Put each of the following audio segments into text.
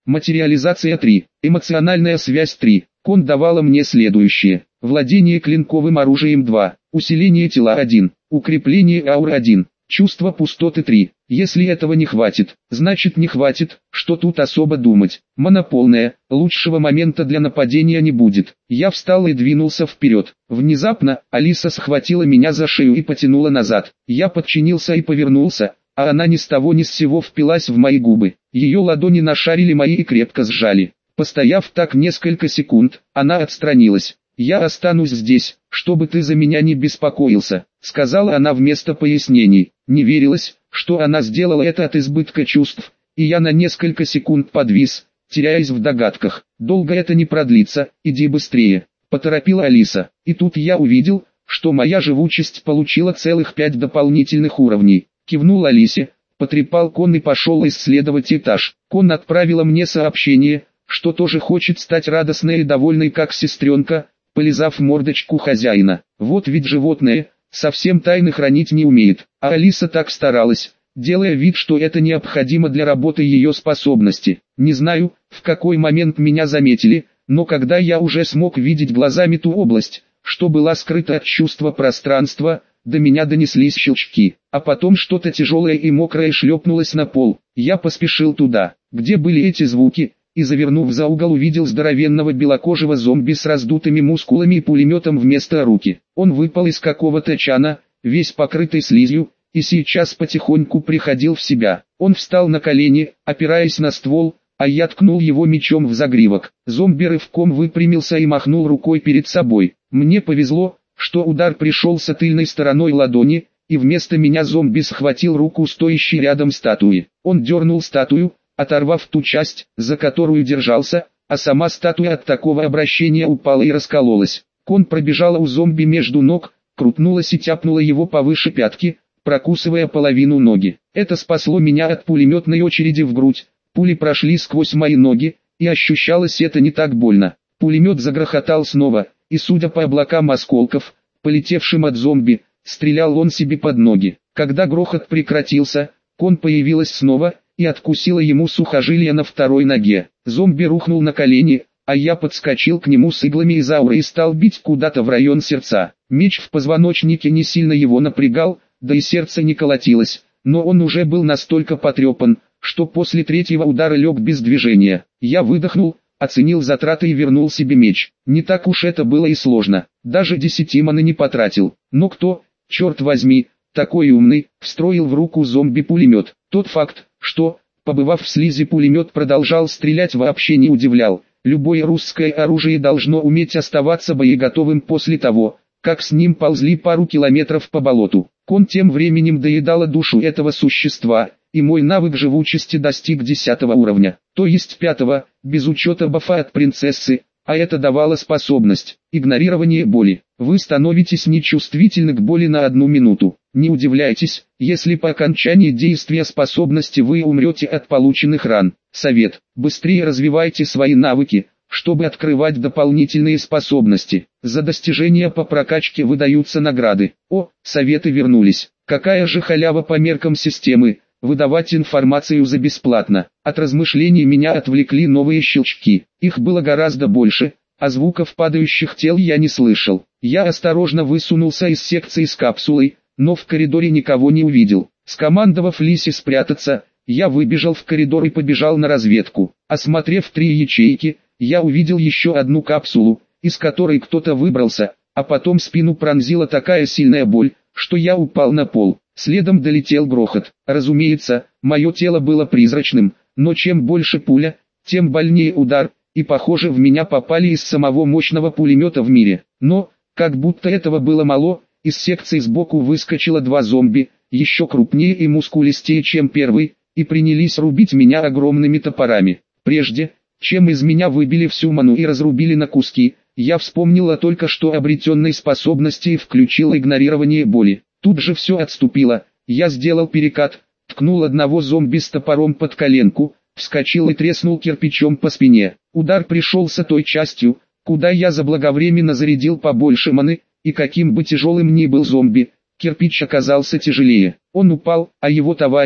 Материализация 3. Эмоциональная связь 3. Кон давала мне следующее. Владение клинковым оружием 2. Усиление тела 1. Укрепление ауры 1. Чувство пустоты 3. Если этого не хватит, значит не хватит, что тут особо думать. Мана полная, лучшего момента для нападения не будет. Я встал и двинулся вперед. Внезапно, Алиса схватила меня за шею и потянула назад. Я подчинился и повернулся, а она ни с того ни с сего впилась в мои губы. Ее ладони нашарили мои и крепко сжали. Постояв так несколько секунд, она отстранилась. «Я останусь здесь, чтобы ты за меня не беспокоился», — сказала она вместо пояснений. Не верилось, что она сделала это от избытка чувств, и я на несколько секунд подвис, теряясь в догадках. «Долго это не продлится, иди быстрее», — поторопила Алиса. И тут я увидел, что моя живучесть получила целых 5 дополнительных уровней. Кивнул Алисе, потрепал Кон и пошел исследовать этаж. Кон отправила мне сообщение, что тоже хочет стать радостной и довольной как сестренка, полизав мордочку хозяина. Вот ведь животное, совсем тайны хранить не умеет. А Алиса так старалась, делая вид, что это необходимо для работы ее способности. Не знаю, в какой момент меня заметили, но когда я уже смог видеть глазами ту область, что была скрыта от чувства пространства, до меня донеслись щелчки, а потом что-то тяжелое и мокрое шлепнулось на пол. Я поспешил туда, где были эти звуки, и завернув за угол увидел здоровенного белокожего зомби с раздутыми мускулами и пулеметом вместо руки. Он выпал из какого-то чана, весь покрытый слизью, и сейчас потихоньку приходил в себя. Он встал на колени, опираясь на ствол, а я ткнул его мечом в загривок. Зомби рывком выпрямился и махнул рукой перед собой. Мне повезло, что удар пришелся тыльной стороной ладони, и вместо меня зомби схватил руку стоящей рядом статуи. Он дернул статую, оторвав ту часть, за которую держался, а сама статуя от такого обращения упала и раскололась. Кон пробежала у зомби между ног, крутнулась и тяпнула его повыше пятки, прокусывая половину ноги. Это спасло меня от пулеметной очереди в грудь. Пули прошли сквозь мои ноги, и ощущалось это не так больно. Пулемет загрохотал снова, и судя по облакам осколков, полетевшим от зомби, стрелял он себе под ноги. Когда грохот прекратился, Кон появилась снова, и откусила ему сухожилие на второй ноге. Зомби рухнул на колени, а я подскочил к нему с иглами из ауры и стал бить куда-то в район сердца. Меч в позвоночнике не сильно его напрягал, да и сердце не колотилось, но он уже был настолько потрепан, что после третьего удара лег без движения. Я выдохнул, оценил затраты и вернул себе меч. Не так уж это было и сложно, даже 10 маны не потратил. Но кто, черт возьми, такой умный, встроил в руку зомби пулемет? Тот факт, что, побывав в слизи, пулемет продолжал стрелять, вообще не удивлял. Любое русское оружие должно уметь оставаться боеготовым после того, как с ним ползли пару километров по болоту. Кон тем временем доедала душу этого существа, и мой навык живучести достиг 10 уровня, то есть 5, без учета бафа от принцессы, а это давало способность игнорирование боли. Вы становитесь нечувствительны к боли на 1 минуту. Не удивляйтесь, если по окончании действия способности вы умрете от полученных ран. Совет: быстрее развивайте свои навыки, чтобы открывать дополнительные способности. За достижения по прокачке выдаются награды. О, советы вернулись. Какая же халява по меркам системы, выдавать информацию за бесплатно. От размышлений меня отвлекли новые щелчки. Их было гораздо больше, а звуков падающих тел я не слышал. Я осторожно высунулся из секции с капсулой, но в коридоре никого не увидел. Скомандовав Лисе спрятаться, я выбежал в коридор и побежал на разведку. Осмотрев 3 ячейки, я увидел еще одну капсулу, из которой кто-то выбрался, а потом спину пронзила такая сильная боль, что я упал на пол. Следом долетел грохот. Разумеется, мое тело было призрачным, но чем больше пуля, тем больнее удар, и похоже в меня попали из самого мощного пулемета в мире. Но, как будто этого было мало, из секции сбоку выскочило 2 зомби, еще крупнее и мускулистее, чем первый, и принялись рубить меня огромными топорами. Прежде, чем из меня выбили всю ману и разрубили на куски, я вспомнил о только что обретенной способности и включил игнорирование боли. Тут же все отступило, я сделал перекат, ткнул одного зомби с топором под коленку, вскочил и треснул кирпичом по спине. Удар пришелся той частью, куда я заблаговременно зарядил побольше маны, и каким бы тяжелым ни был зомби, кирпич оказался тяжелее. Он упал, а его товарищ,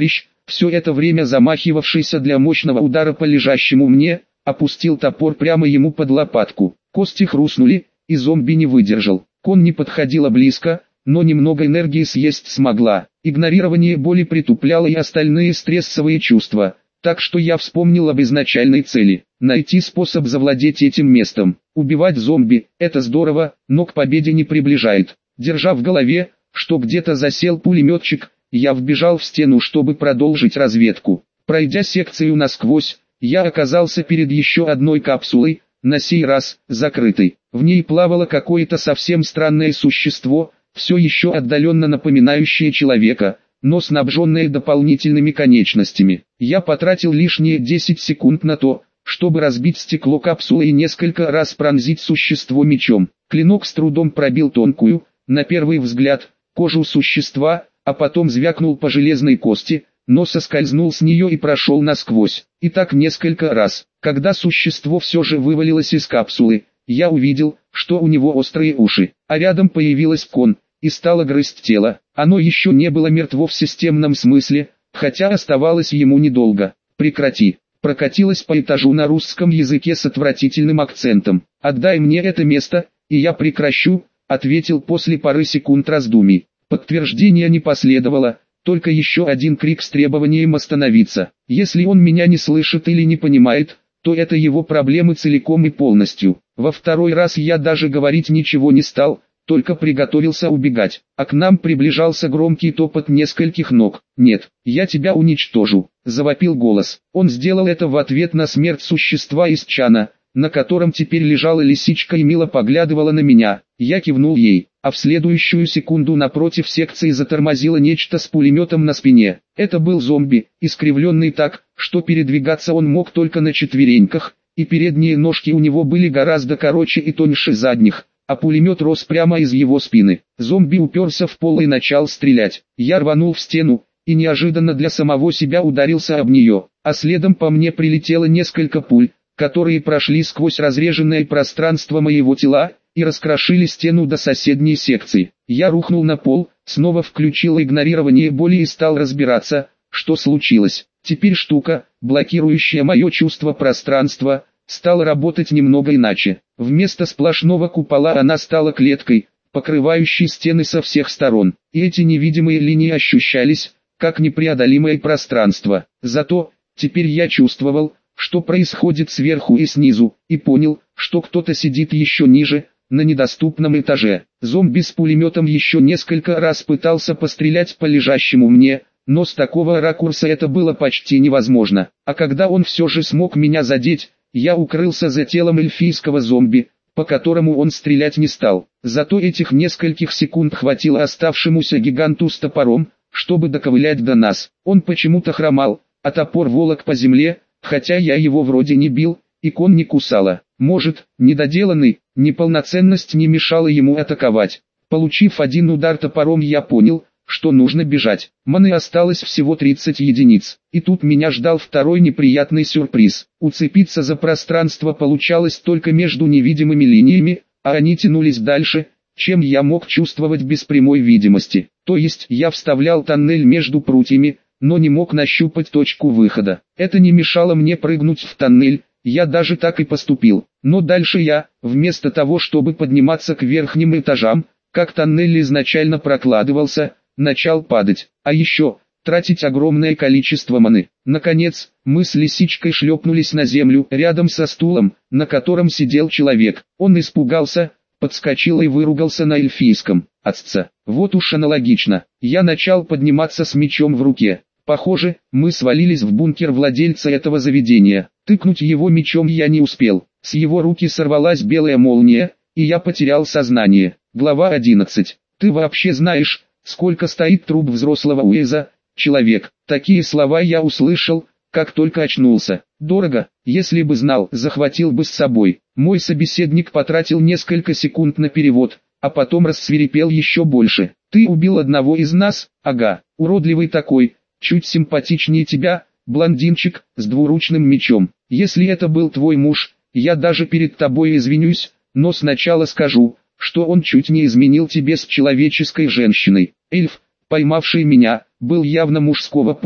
все это время замахивавшийся для мощного удара по лежащему мне, опустил топор прямо ему под лопатку. Кости хрустнули, и зомби не выдержал. Кон не подходила близко, но немного энергии съесть смогла. Игнорирование боли притупляло и остальные стрессовые чувства, так что я вспомнил об изначальной цели – найти способ завладеть этим местом. Убивать зомби – это здорово, но к победе не приближает. Держа в голове, что где-то засел пулеметчик, я вбежал в стену, чтобы продолжить разведку. Пройдя секцию насквозь, я оказался перед еще одной капсулой, на сей раз закрытой. В ней плавало какое-то совсем странное существо, все еще отдаленно напоминающее человека, но снабженное дополнительными конечностями. Я потратил лишние 10 секунд на то, чтобы разбить стекло капсулы и несколько раз пронзить существо мечом. Клинок с трудом пробил тонкую, на первый взгляд, кожу существа, а потом звякнул по железной кости, но соскользнул с нее и прошел насквозь. И так несколько раз. Когда существо все же вывалилось из капсулы, я увидел, что у него острые уши, а рядом появилась Кон и стала грызть тело. Оно еще не было мертво в системном смысле, хотя оставалось ему недолго. «Прекрати!» Прокатилась по этажу на русском языке с отвратительным акцентом. «Отдай мне это место, и я прекращу», ответил после пары секунд раздумий. Подтверждения не последовало, только еще один крик с требованием остановиться. Если он меня не слышит или не понимает, то это его проблемы целиком и полностью. Во второй раз я даже говорить ничего не стал, только приготовился убегать, а к нам приближался громкий топот нескольких ног. «Нет, я тебя уничтожу», — завопил голос. Он сделал это в ответ на смерть существа из чана, на котором теперь лежала лисичка и мило поглядывала на меня. Я кивнул ей, а в следующую секунду напротив секции затормозило нечто с пулеметом на спине. Это был зомби, искривленный так, что передвигаться он мог только на четвереньках, и передние ножки у него были гораздо короче и тоньше задних, а пулемет рос прямо из его спины. Зомби уперся в пол и начал стрелять. Я рванул в стену, и неожиданно для самого себя ударился об нее, а следом по мне прилетело несколько пуль, которые прошли сквозь разреженное пространство моего тела, и раскрошили стену до соседней секции. Я рухнул на пол, снова включил игнорирование боли и стал разбираться, что случилось. Теперь штука, блокирующая мое чувство пространства, стала работать немного иначе. Вместо сплошного купола она стала клеткой, покрывающей стены со всех сторон. И эти невидимые линии ощущались, как непреодолимое пространство. Зато, теперь я чувствовал, что происходит сверху и снизу, и понял, что кто-то сидит еще ниже, на недоступном этаже. Зомби с пулеметом еще несколько раз пытался пострелять по лежащему мне, но с такого ракурса это было почти невозможно. А когда он все же смог меня задеть, я укрылся за телом эльфийского зомби, по которому он стрелять не стал. Зато этих нескольких секунд хватило оставшемуся гиганту с топором, чтобы доковылять до нас. Он почему-то хромал, а топор волок по земле, хотя я его вроде не бил, и Кон не кусала. Может, недоделанный, неполноценность не мешала ему атаковать. Получив один удар топором, я понял, что нужно бежать. Маны осталось всего 30 единиц. И тут меня ждал второй неприятный сюрприз. Уцепиться за пространство получалось только между невидимыми линиями, а они тянулись дальше, чем я мог чувствовать без прямой видимости. То есть я вставлял тоннель между прутьями, но не мог нащупать точку выхода. Это не мешало мне прыгнуть в тоннель, я даже так и поступил. Но дальше я, вместо того чтобы подниматься к верхним этажам, как тоннель изначально прокладывался, начал падать. А еще, тратить огромное количество маны. Наконец, мы с лисичкой шлепнулись на землю, рядом со стулом, на котором сидел человек. Он испугался, подскочил и выругался на эльфийском. Отца. Вот уж аналогично. Я начал подниматься с мечом в руке. Похоже, мы свалились в бункер владельца этого заведения. Тыкнуть его мечом я не успел. С его руки сорвалась белая молния, и я потерял сознание. Глава 11. Ты вообще знаешь, сколько стоит труп взрослого Уэза, человек? Такие слова я услышал, как только очнулся. Дорого, если бы знал, захватил бы с собой. Мой собеседник потратил несколько секунд на перевод, а потом рассвирепел еще больше. Ты убил одного из нас? Ага, уродливый такой, чуть симпатичнее тебя, блондинчик, с двуручным мечом. Если это был твой муж, я даже перед тобой извинюсь, но сначала скажу, что он чуть не изменил тебе с человеческой женщиной. Эльф, поймавший меня, был явно мужского полу,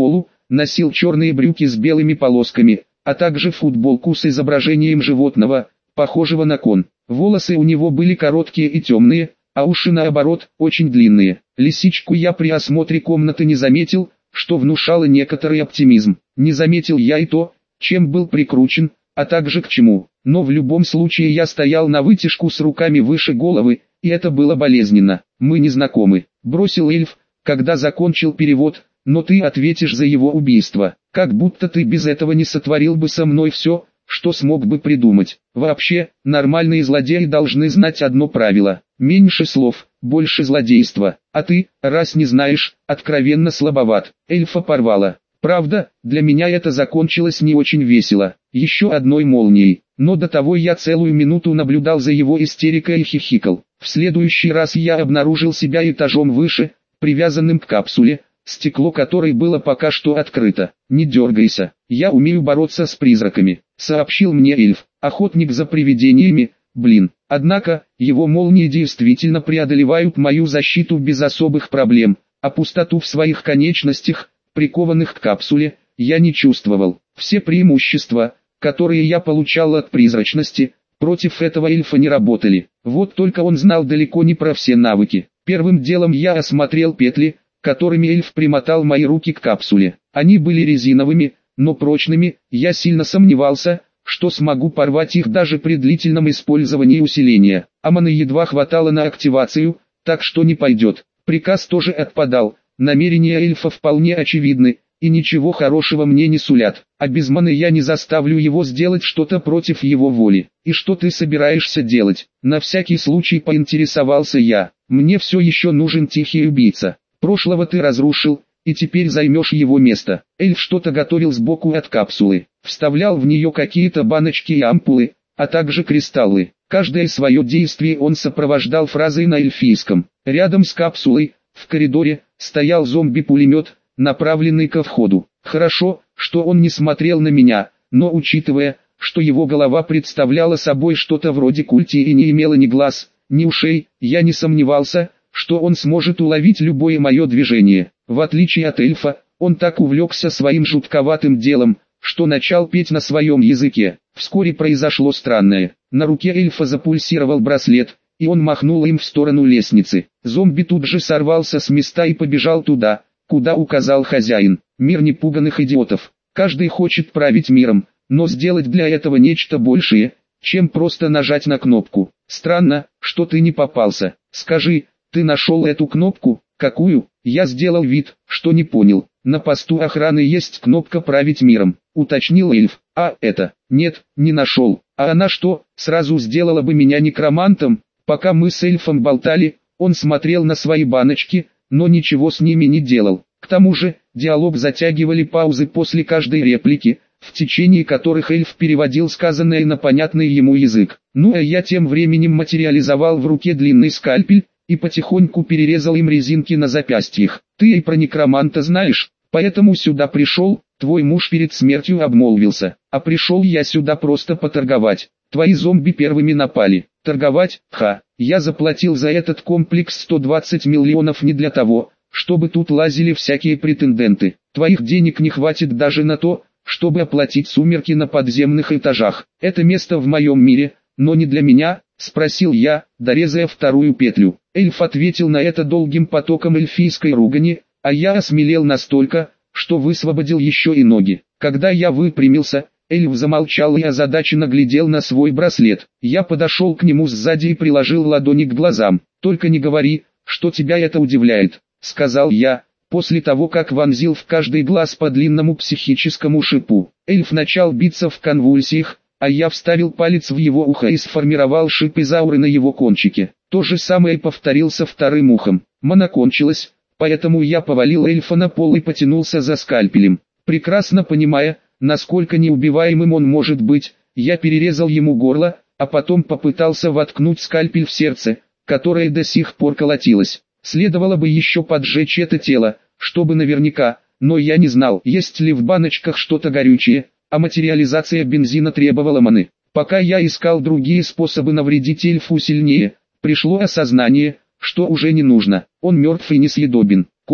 носил черные брюки с белыми полосками, а также футболку с изображением животного, похожего на кон. Волосы у него были короткие и темные, а уши наоборот, очень длинные. Лисичку я при осмотре комнаты не заметил, что внушало некоторый оптимизм. Не заметил я и то, чем был прикручен, а также к чему. Но в любом случае я стоял на вытяжку с руками выше головы, и это было болезненно. «Мы не знакомы», — бросил эльф, когда закончил перевод, «но ты ответишь за его убийство. Как будто ты без этого не сотворил бы со мной все, что смог бы придумать. Вообще, нормальные злодеи должны знать одно правило: меньше слов, больше злодейства. А ты, раз не знаешь, откровенно слабоват». Эльфа порвало. Правда, для меня это закончилось не очень весело, еще одной молнией, но до того я целую минуту наблюдал за его истерикой и хихикал. В следующий раз я обнаружил себя этажом выше, привязанным к капсуле, стекло которой было пока что открыто. «Не дергайся, я умею бороться с призраками», — сообщил мне эльф, охотник за привидениями, блин. Однако, его молнии действительно преодолевают мою защиту без особых проблем, а пустоту в своих конечностях, прикованных к капсуле, я не чувствовал. Все преимущества, которые я получал от призрачности, против этого эльфа не работали. Вот только он знал далеко не про все навыки. Первым делом я осмотрел петли, которыми эльф примотал мои руки к капсуле. Они были резиновыми, но прочными. Я сильно сомневался, что смогу порвать их даже при длительном использовании усиления. А маны едва хватало на активацию, так что не пойдет. Приказ тоже отпадал. Намерения эльфа вполне очевидны, и ничего хорошего мне не сулят. А без маны я не заставлю его сделать что-то против его воли. «И что ты собираешься делать?» — на всякий случай поинтересовался я. «Мне все еще нужен тихий убийца. Прошлого ты разрушил, и теперь займешь его место». Эльф что-то готовил сбоку от капсулы, вставлял в нее какие-то баночки и ампулы, а также кристаллы. Каждое свое действие он сопровождал фразой на эльфийском. Рядом с капсулой, в коридоре, стоял зомби-пулемет, направленный ко входу. Хорошо, что он не смотрел на меня, но учитывая, что его голова представляла собой что-то вроде культи и не имела ни глаз, ни ушей, я не сомневался, что он сможет уловить любое мое движение. В отличие от эльфа, он так увлекся своим жутковатым делом, что начал петь на своем языке. Вскоре произошло странное. На руке эльфа запульсировал браслет, и он махнул им в сторону лестницы. Зомби тут же сорвался с места и побежал туда, куда указал хозяин. Мир непуганных идиотов. Каждый хочет править миром, но сделать для этого нечто большее, чем просто нажать на кнопку. Странно, что ты не попался. Скажи, ты нашел эту кнопку? Какую? Я сделал вид, что не понял. На посту охраны есть кнопка «Править миром», уточнил эльф. А это? Нет, не нашел. А она что, сразу сделала бы меня некромантом? Пока мы с эльфом болтали, он смотрел на свои баночки, но ничего с ними не делал. К тому же, диалог затягивали паузы после каждой реплики, в течение которых эльф переводил сказанное на понятный ему язык. Ну а я тем временем материализовал в руке длинный скальпель, и потихоньку перерезал им резинки на запястьях. Ты и про некроманта знаешь, поэтому сюда пришел, твой муж перед смертью обмолвился. А пришел я сюда просто поторговать. Твои зомби первыми напали. Торговать? Ха, я заплатил за этот комплекс 120 миллионов не для того, чтобы тут лазили всякие претенденты. Твоих денег не хватит даже на то, чтобы оплатить сумерки на подземных этажах. Это место в моем мире, но не для меня, спросил я, дорезая вторую петлю. Эльф ответил на это долгим потоком эльфийской ругани, а я осмелел настолько, что высвободил еще и ноги. Когда я выпрямился, эльф замолчал и озадаченно глядел на свой браслет. Я подошел к нему сзади и приложил ладони к глазам. «Только не говори, что тебя это удивляет», — сказал я, после того как вонзил в каждый глаз по длинному психическому шипу. Эльф начал биться в конвульсиях, а я вставил палец в его ухо и сформировал шип из ауры на его кончике. То же самое повторил со вторым ухом. Мана кончилась, поэтому я повалил эльфа на пол и потянулся за скальпелем. Прекрасно понимая, насколько неубиваемым он может быть, я перерезал ему горло, а потом попытался воткнуть скальпель в сердце, которое до сих пор колотилось. Следовало бы еще поджечь это тело, чтобы наверняка, но я не знал, есть ли в баночках что-то горючее, а материализация бензина требовала маны. Пока я искал другие способы навредить эльфу сильнее, пришло осознание, что уже не нужно. Он мертв и несъедобен. Кон,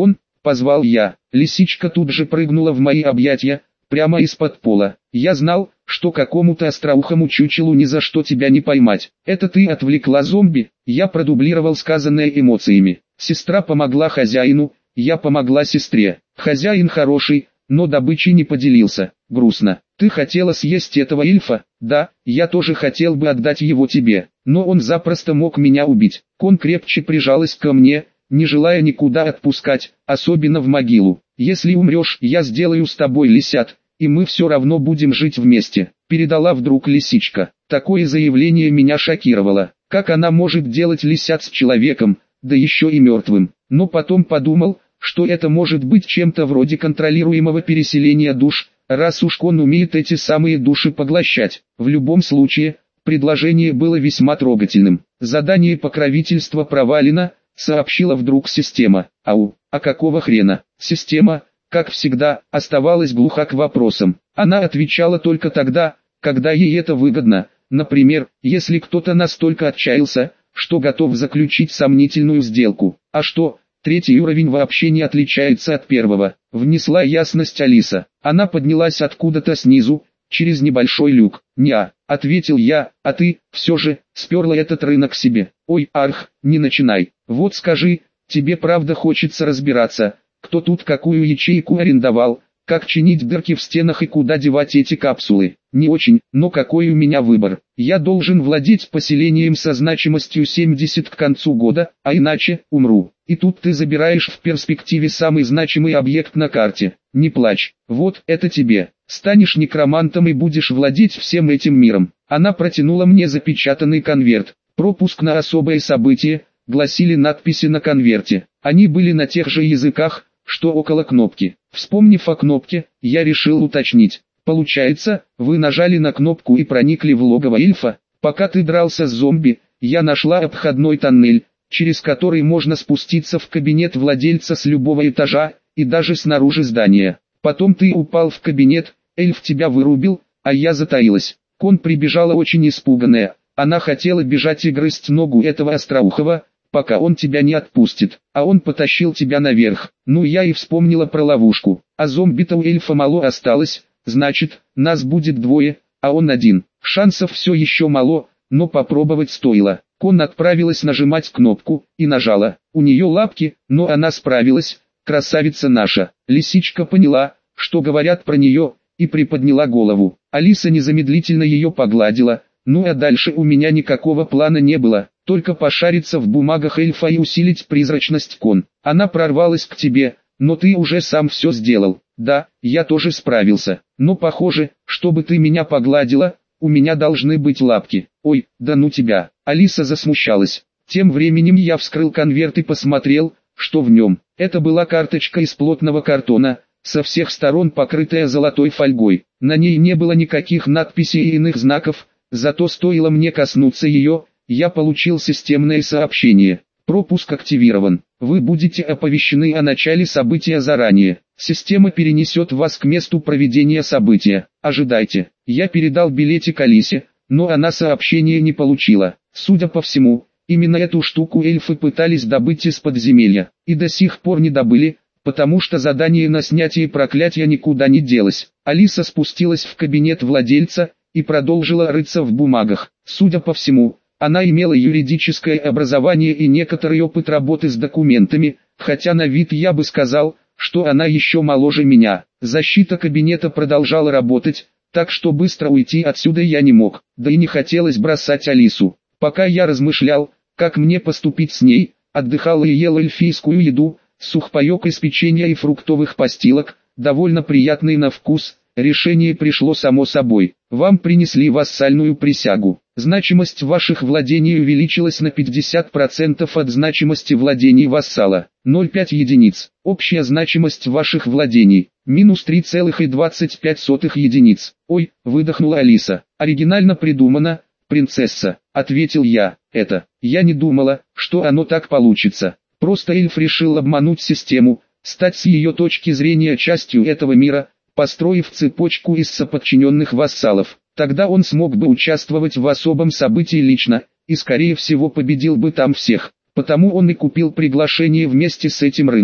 позвал я. Лисичка тут же прыгнула в мои объятия, прямо из-под пола. Я знал, что какому-то остроухому чучелу ни за что тебя не поймать. Это ты отвлекла зомби? Я продублировал сказанное эмоциями. Сестра помогла хозяину, я помогла сестре. Хозяин хороший, но добычей не поделился. Грустно. Ты хотела съесть этого эльфа? Да, я тоже хотел бы отдать его тебе, но он запросто мог меня убить. Кон крепче прижалась ко мне, не желая никуда отпускать, особенно в могилу. Если умрешь, я сделаю с тобой лисят, и мы все равно будем жить вместе, передала вдруг лисичка. Такое заявление меня шокировало. Как она может делать лисят с человеком, да еще и мертвым? Но потом подумал, что это может быть чем-то вроде контролируемого переселения душ, раз уж он умеет эти самые души поглощать. В любом случае, предложение было весьма трогательным. Задание покровительства провалено, сообщила вдруг система. Ау, а какого хрена? Система, как всегда, оставалась глуха к вопросам. Она отвечала только тогда, когда ей это выгодно. Например, если кто-то настолько отчаялся, что готов заключить сомнительную сделку. А что, третий уровень вообще не отличается от первого, внесла ясность Алиса. Она поднялась откуда-то снизу, через небольшой люк. «Неа», — ответил я, — «а ты, все же, сперла этот рынок себе». «Ой, арх, не начинай. Вот скажи, тебе правда хочется разбираться, кто тут какую ячейку арендовал, как чинить дырки в стенах и куда девать эти капсулы? Не очень, но какой у меня выбор? Я должен владеть поселением со значимостью 70 к концу года, а иначе умру. И тут ты забираешь в перспективе самый значимый объект на карте. Не плачь, вот это тебе. Станешь некромантом и будешь владеть всем этим миром». Она протянула мне запечатанный конверт. «Пропуск на особое событие», гласили надписи на конверте. Они были на тех же языках, что около кнопки. Вспомнив о кнопке, я решил уточнить. Получается, вы нажали на кнопку и проникли в логово эльфа? Пока ты дрался с зомби, я нашла обходной тоннель, через который можно спуститься в кабинет владельца с любого этажа, и даже снаружи здания. Потом ты упал в кабинет, эльф тебя вырубил, а я затаилась. Кон прибежала очень испуганная. Она хотела бежать и грызть ногу этого остроухого, пока он тебя не отпустит, а он потащил тебя наверх. Ну я и вспомнила про ловушку. А зомби-то у эльфа мало осталось, значит, нас будет двое, а он один. Шансов все еще мало, но попробовать стоило. Кон отправилась нажимать кнопку, и нажала. У нее лапки, но она справилась, красавица наша. Лисичка поняла, что говорят про нее, и приподняла голову. Алиса незамедлительно ее погладила. Ну а дальше у меня никакого плана не было, только пошариться в бумагах эльфа и усилить призрачность. Кон. Она прорвалась к тебе, но ты уже сам все сделал. Да, я тоже справился, но похоже, чтобы ты меня погладила, у меня должны быть лапки. Ой, да ну тебя. Алиса засмущалась. Тем временем я вскрыл конверт и посмотрел, что в нем. Это была карточка из плотного картона, со всех сторон покрытая золотой фольгой. На ней не было никаких надписей и иных знаков. Зато стоило мне коснуться ее, я получил системное сообщение. Пропуск активирован. Вы будете оповещены о начале события заранее. Система перенесет вас к месту проведения события. Ожидайте. Я передал билетик Алисе, но она сообщение не получила. Судя по всему, именно эту штуку эльфы пытались добыть из подземелья. И до сих пор не добыли, потому что задание на снятие проклятия никуда не делось. Алиса спустилась в кабинет владельца и продолжила рыться в бумагах. Судя по всему, она имела юридическое образование и некоторый опыт работы с документами, хотя на вид я бы сказал, что она еще моложе меня. Защита кабинета продолжала работать, так что быстро уйти отсюда я не мог, да и не хотелось бросать Алису. Пока я размышлял, как мне поступить с ней, отдыхал и ел эльфийскую еду, сухпайок из печенья и фруктовых постилок, довольно приятный на вкус. Решение пришло само собой. Вам принесли вассальную присягу. Значимость ваших владений увеличилась на 50% от значимости владений вассала. 0,5 единиц. Общая значимость ваших владений. Минус 3,25 единиц. Ой, выдохнула Алиса. Оригинально придумано, принцесса, ответил я. Я не думала, что оно так получится. Просто эльф решил обмануть систему, стать с ее точки зрения частью этого мира, построив цепочку из соподчиненных вассалов. Тогда он смог бы участвовать в особом событии лично, и скорее всего победил бы там всех. Потому он и купил приглашение вместе с этим рынком.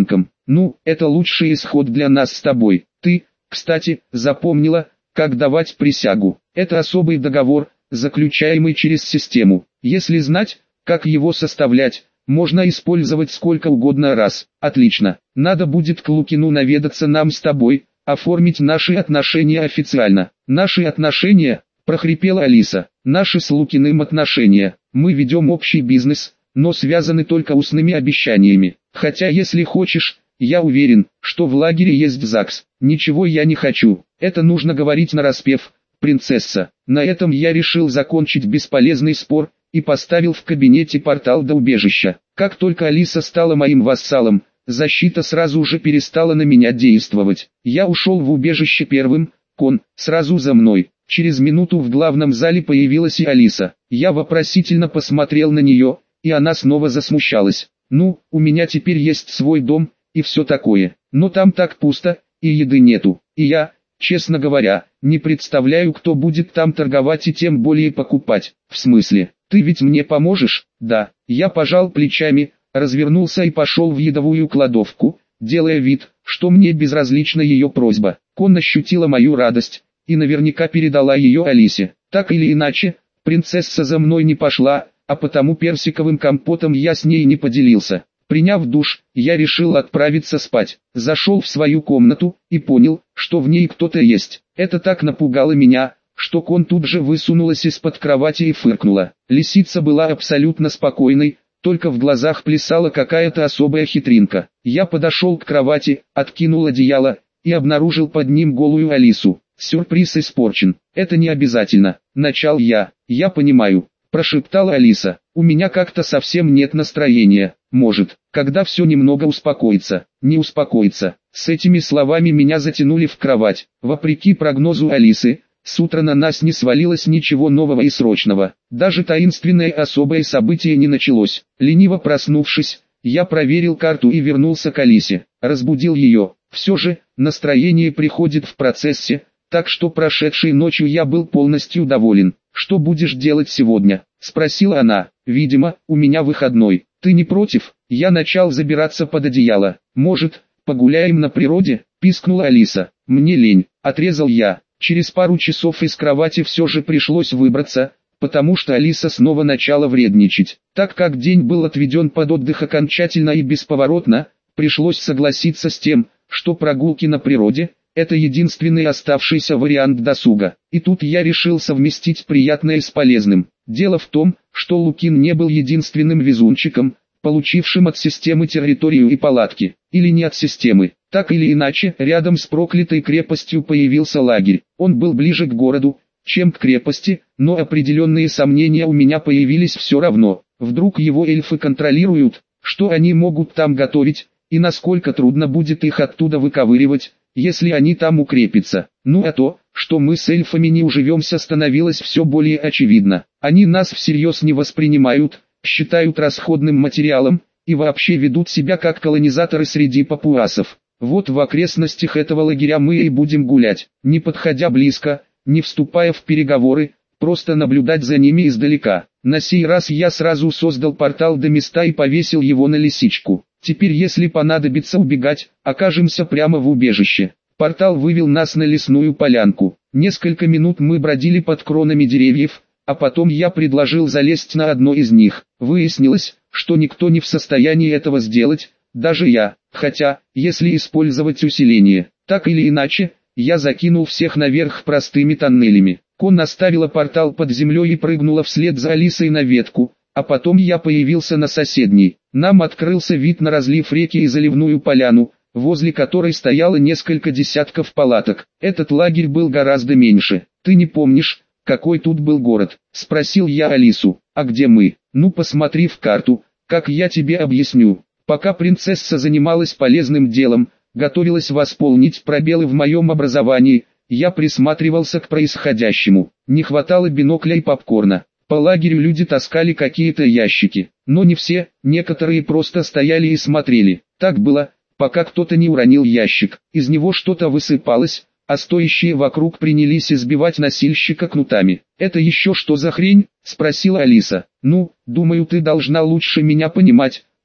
Ну, это лучший исход для нас с тобой. Ты, кстати, запомнила, как давать присягу. Это особый договор, заключаемый через систему. Если знать, как его составлять, можно использовать сколько угодно раз. Отлично. Надо будет к Лукину наведаться нам с тобой, оформить наши отношения официально. Наши отношения, прохрипела Алиса. Наши с Лукиным отношения. Мы ведем общий бизнес, но связаны только устными обещаниями. Хотя если хочешь, я уверен, что в лагере есть ЗАГС. Ничего я не хочу. Это нужно говорить нараспев, принцесса. На этом я решил закончить бесполезный спор и поставил в кабинете портал до убежища. Как только Алиса стала моим вассалом, защита сразу же перестала на меня действовать. Я ушел в убежище первым, Кон, сразу за мной. Через минуту в главном зале появилась и Алиса. Я вопросительно посмотрел на нее, и она снова засмущалась. Ну, у меня теперь есть свой дом, и все такое. Но там так пусто, и еды нету. И я, честно говоря, не представляю, кто будет там торговать и тем более покупать. В смысле, ты ведь мне поможешь? Да. Я пожал плечами, развернулся и пошел в едовую кладовку, делая вид, что мне безразлична ее просьба. Кон ощутила мою радость, и наверняка передала ее Алисе. Так или иначе, принцесса за мной не пошла, а потому персиковым компотом я с ней не поделился. Приняв душ, я решил отправиться спать. Зашел в свою комнату и понял, что в ней кто-то есть. Это так напугало меня, что Кон тут же высунулась из-под кровати и фыркнула. Лисица была абсолютно спокойной, только в глазах плясала какая-то особая хитринка. Я подошел к кровати, откинул одеяло и обнаружил под ним голую Алису. Сюрприз испорчен. Это не обязательно. Начал я. Я понимаю, прошептала Алиса. У меня как-то совсем нет настроения. Может, когда все немного успокоится. Не успокоится. С этими словами меня затянули в кровать. Вопреки прогнозу Алисы, с утра на нас не свалилось ничего нового и срочного. Даже таинственное особое событие не началось. Лениво проснувшись, я проверил карту и вернулся к Алисе. Разбудил ее. Все же, настроение приходит в процессе, так что прошедшей ночью я был полностью доволен. «Что будешь делать сегодня?» – спросила она. «Видимо, у меня выходной. Ты не против?» Я начал забираться под одеяло. «Может, погуляем на природе?» – пискнула Алиса. «Мне лень», – отрезал я. Через пару часов из кровати все же пришлось выбраться, потому что Алиса снова начала вредничать. Так как день был отведен под отдых окончательно и бесповоротно, пришлось согласиться с тем, что прогулки на природе – это единственный оставшийся вариант досуга. И тут я решил совместить приятное с полезным. Дело в том, что Лукин не был единственным везунчиком, получившим от системы территорию и палатки. Или не от системы. Так или иначе, рядом с проклятой крепостью появился лагерь. Он был ближе к городу, чем к крепости, но определенные сомнения у меня появились все равно. Вдруг его эльфы контролируют, что они могут там готовить, и насколько трудно будет их оттуда выковыривать, если они там укрепятся. Ну а то, что мы с эльфами не уживемся, становилось все более очевидно. Они нас всерьез не воспринимают, считают расходным материалом, и вообще ведут себя как колонизаторы среди папуасов. Вот в окрестностях этого лагеря мы и будем гулять, не подходя близко, не вступая в переговоры, просто наблюдать за ними издалека. На сей раз я сразу создал портал до места и повесил его на лисичку. Теперь если понадобится убегать, окажемся прямо в убежище. Портал вывел нас на лесную полянку. Несколько минут мы бродили под кронами деревьев, а потом я предложил залезть на одно из них. Выяснилось, что никто не в состоянии этого сделать, даже я, хотя, если использовать усиление, так или иначе, я закинул всех наверх простыми тоннелями. Кон оставила портал под землей и прыгнула вслед за Алисой на ветку, а потом я появился на соседней. Нам открылся вид на разлив реки и заливную поляну, возле которой стояло несколько десятков палаток. Этот лагерь был гораздо меньше. «Ты не помнишь, какой тут был город?» – спросил я Алису. «А где мы?» «Ну посмотри в карту, как я тебе объясню». Пока принцесса занималась полезным делом, готовилась восполнить пробелы в моем образовании, я присматривался к происходящему. Не хватало бинокля и попкорна. По лагерю люди таскали какие-то ящики, но не все, некоторые просто стояли и смотрели. Так было, пока кто-то не уронил ящик, из него что-то высыпалось, а стоящие вокруг принялись избивать носильщика кнутами. «Это еще что за хрень?» – спросила Алиса. «Ну, думаю, ты должна лучше меня понимать,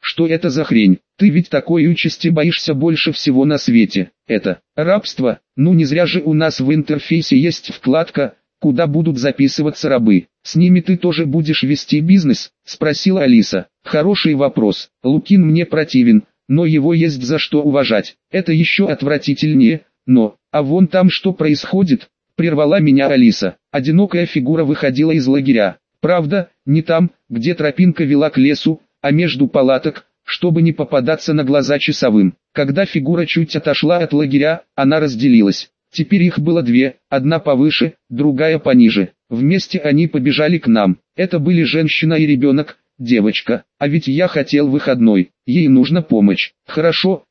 что это за хрень? Ты ведь такой участи боишься больше всего на свете. Это рабство? Ну не зря же у нас в интерфейсе есть вкладка, куда будут записываться рабы. С ними ты тоже будешь вести бизнес? Спросила Алиса. Хороший вопрос. Лукин мне противен, но его есть за что уважать. Это еще отвратительнее, но... А вон там что происходит? Прервала меня Алиса. Одинокая фигура выходила из лагеря. Правда, не там, где тропинка вела к лесу, а между палаток, чтобы не попадаться на глаза часовым. Когда фигура чуть отошла от лагеря, она разделилась. Теперь их было две, одна повыше, другая пониже. Вместе они побежали к нам. Это были женщина и ребенок, девочка. А ведь я хотел выходной, ей нужна помощь. Хорошо,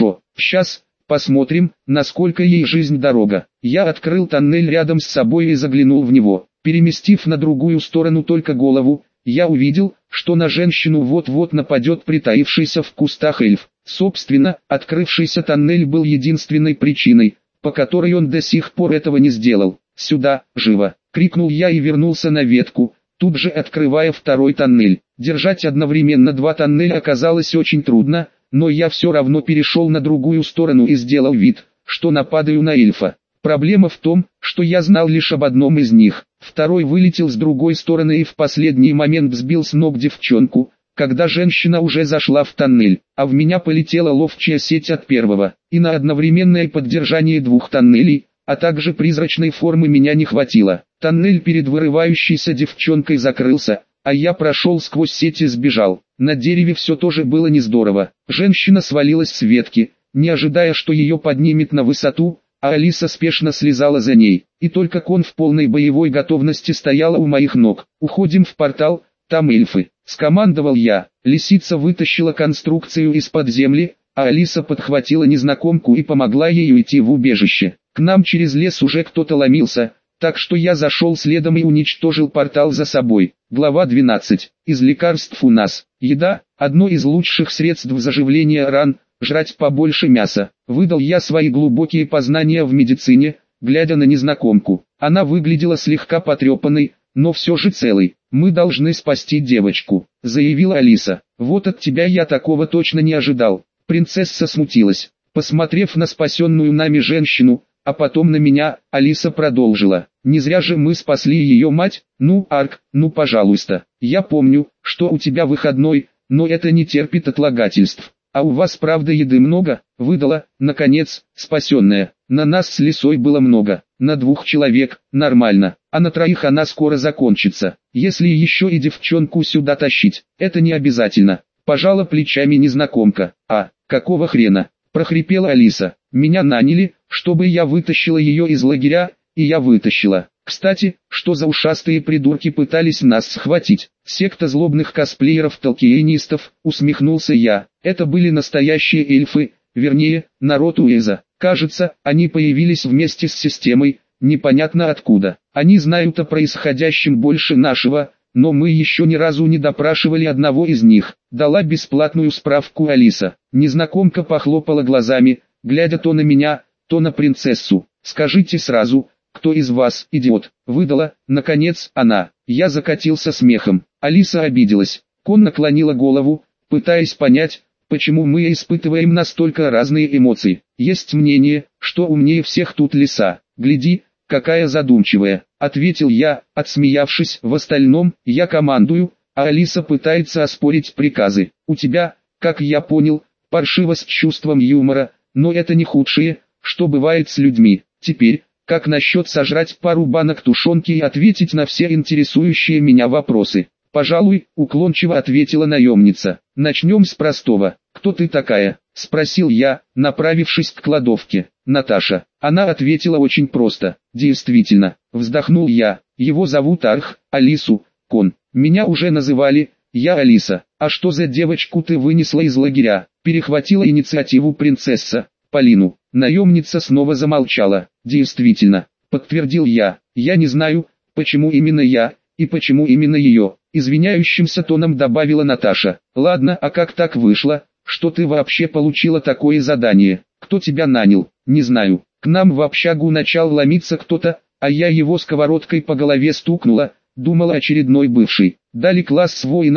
сейчас посмотрим, насколько ей жизнь дорога. Я открыл тоннель рядом с собой и заглянул в него. Переместив на другую сторону только голову, я увидел, что на женщину вот-вот нападет притаившийся в кустах эльф. Собственно, открывшийся тоннель был единственной причиной, по которой он до сих пор этого не сделал. «Сюда, живо!» — крикнул я и вернулся на ветку, тут же открывая второй тоннель. Держать одновременно два тоннеля оказалось очень трудно, но я все равно перешел на другую сторону и сделал вид, что нападаю на эльфа. Проблема в том, что я знал лишь об одном из них. Второй вылетел с другой стороны и в последний момент сбил с ног девчонку, когда женщина уже зашла в тоннель, а в меня полетела ловчая сеть от первого, и на одновременное поддержание двух тоннелей, а также призрачной формы меня не хватило. Тоннель перед вырывающейся девчонкой закрылся, а я прошел сквозь сеть и сбежал. На дереве все тоже было не здорово. Женщина свалилась с ветки, не ожидая, что ее поднимет на высоту, а Алиса спешно слезала за ней, и только Кон в полной боевой готовности стояла у моих ног. «Уходим в портал, там эльфы», — скомандовал я. Лисица вытащила конструкцию из-под земли, а Алиса подхватила незнакомку и помогла ей уйти в убежище. К нам через лес уже кто-то ломился, так что я зашел следом и уничтожил портал за собой. Глава 12. Из лекарств у нас. Еда – одно из лучших средств заживления ран, жрать побольше мяса. Выдал я свои глубокие познания в медицине, глядя на незнакомку. Она выглядела слегка потрепанной, но все же целой. «Мы должны спасти девочку», — заявила Алиса. «Вот от тебя я такого точно не ожидал». Принцесса смутилась. Посмотрев на спасенную нами женщину, а потом на меня, Алиса продолжила. «Не зря же мы спасли ее мать, ну, Арк, ну пожалуйста. Я помню, что у тебя выходной, но это не терпит отлагательств. А у вас правда еды много?» — выдала, наконец, спасенная. «На нас с Лисой было много, на 2 человек, нормально, а на 3 она скоро закончится. Если еще и девчонку сюда тащить, это не обязательно». Пожала плечами незнакомка. «А, какого хрена?» — прохрипела Алиса. «Меня наняли, чтобы я вытащила ее из лагеря, и я вытащила. Кстати, что за ушастые придурки пытались нас схватить?» «Секта злобных косплееров-толкиенистов», — усмехнулся я. «Это были настоящие эльфы, вернее, народ Уэза. Кажется, они появились вместе с системой, непонятно откуда. Они знают о происходящем больше нашего, но мы еще ни разу не допрашивали одного из них». Дала бесплатную справку Алиса. Незнакомка похлопала глазами, глядя то на меня, то на принцессу. «Скажите сразу, кто из вас идиот?» — выдала, наконец, она. Я закатился смехом. Алиса обиделась. Кон наклонила голову, пытаясь понять, почему мы испытываем настолько разные эмоции. «Есть мнение, что умнее всех тут Лиса. Гляди, какая задумчивая», — ответил я, отсмеявшись. «В остальном, я командую, а Алиса пытается оспорить приказы. У тебя, как я понял, паршиво с чувством юмора, но это не худшее, что бывает с людьми. Теперь, как насчет сожрать пару банок тушенки и ответить на все интересующие меня вопросы?» «Пожалуй», — уклончиво ответила наемница. «Начнем с простого. Кто ты такая?» — спросил я, направившись к кладовке. «Наташа». Она ответила очень просто. «Действительно», — вздохнул я. «Его зовут Арх, Алису, Кон. Меня уже называли, я Алиса. А что за девочку ты вынесла из лагеря?» — перехватила инициативу принцесса. «Полину». Наемница снова замолчала. «Действительно», — подтвердил я. «Я не знаю, почему именно я, и почему именно ее», — извиняющимся тоном добавила Наташа. «Ладно, а как так вышло, что ты вообще получила такое задание? Кто тебя нанял?» «Не знаю. К нам в общагу начал ломиться кто-то, а я его сковородкой по голове стукнула, думала очередной бывший. Дали класс воина,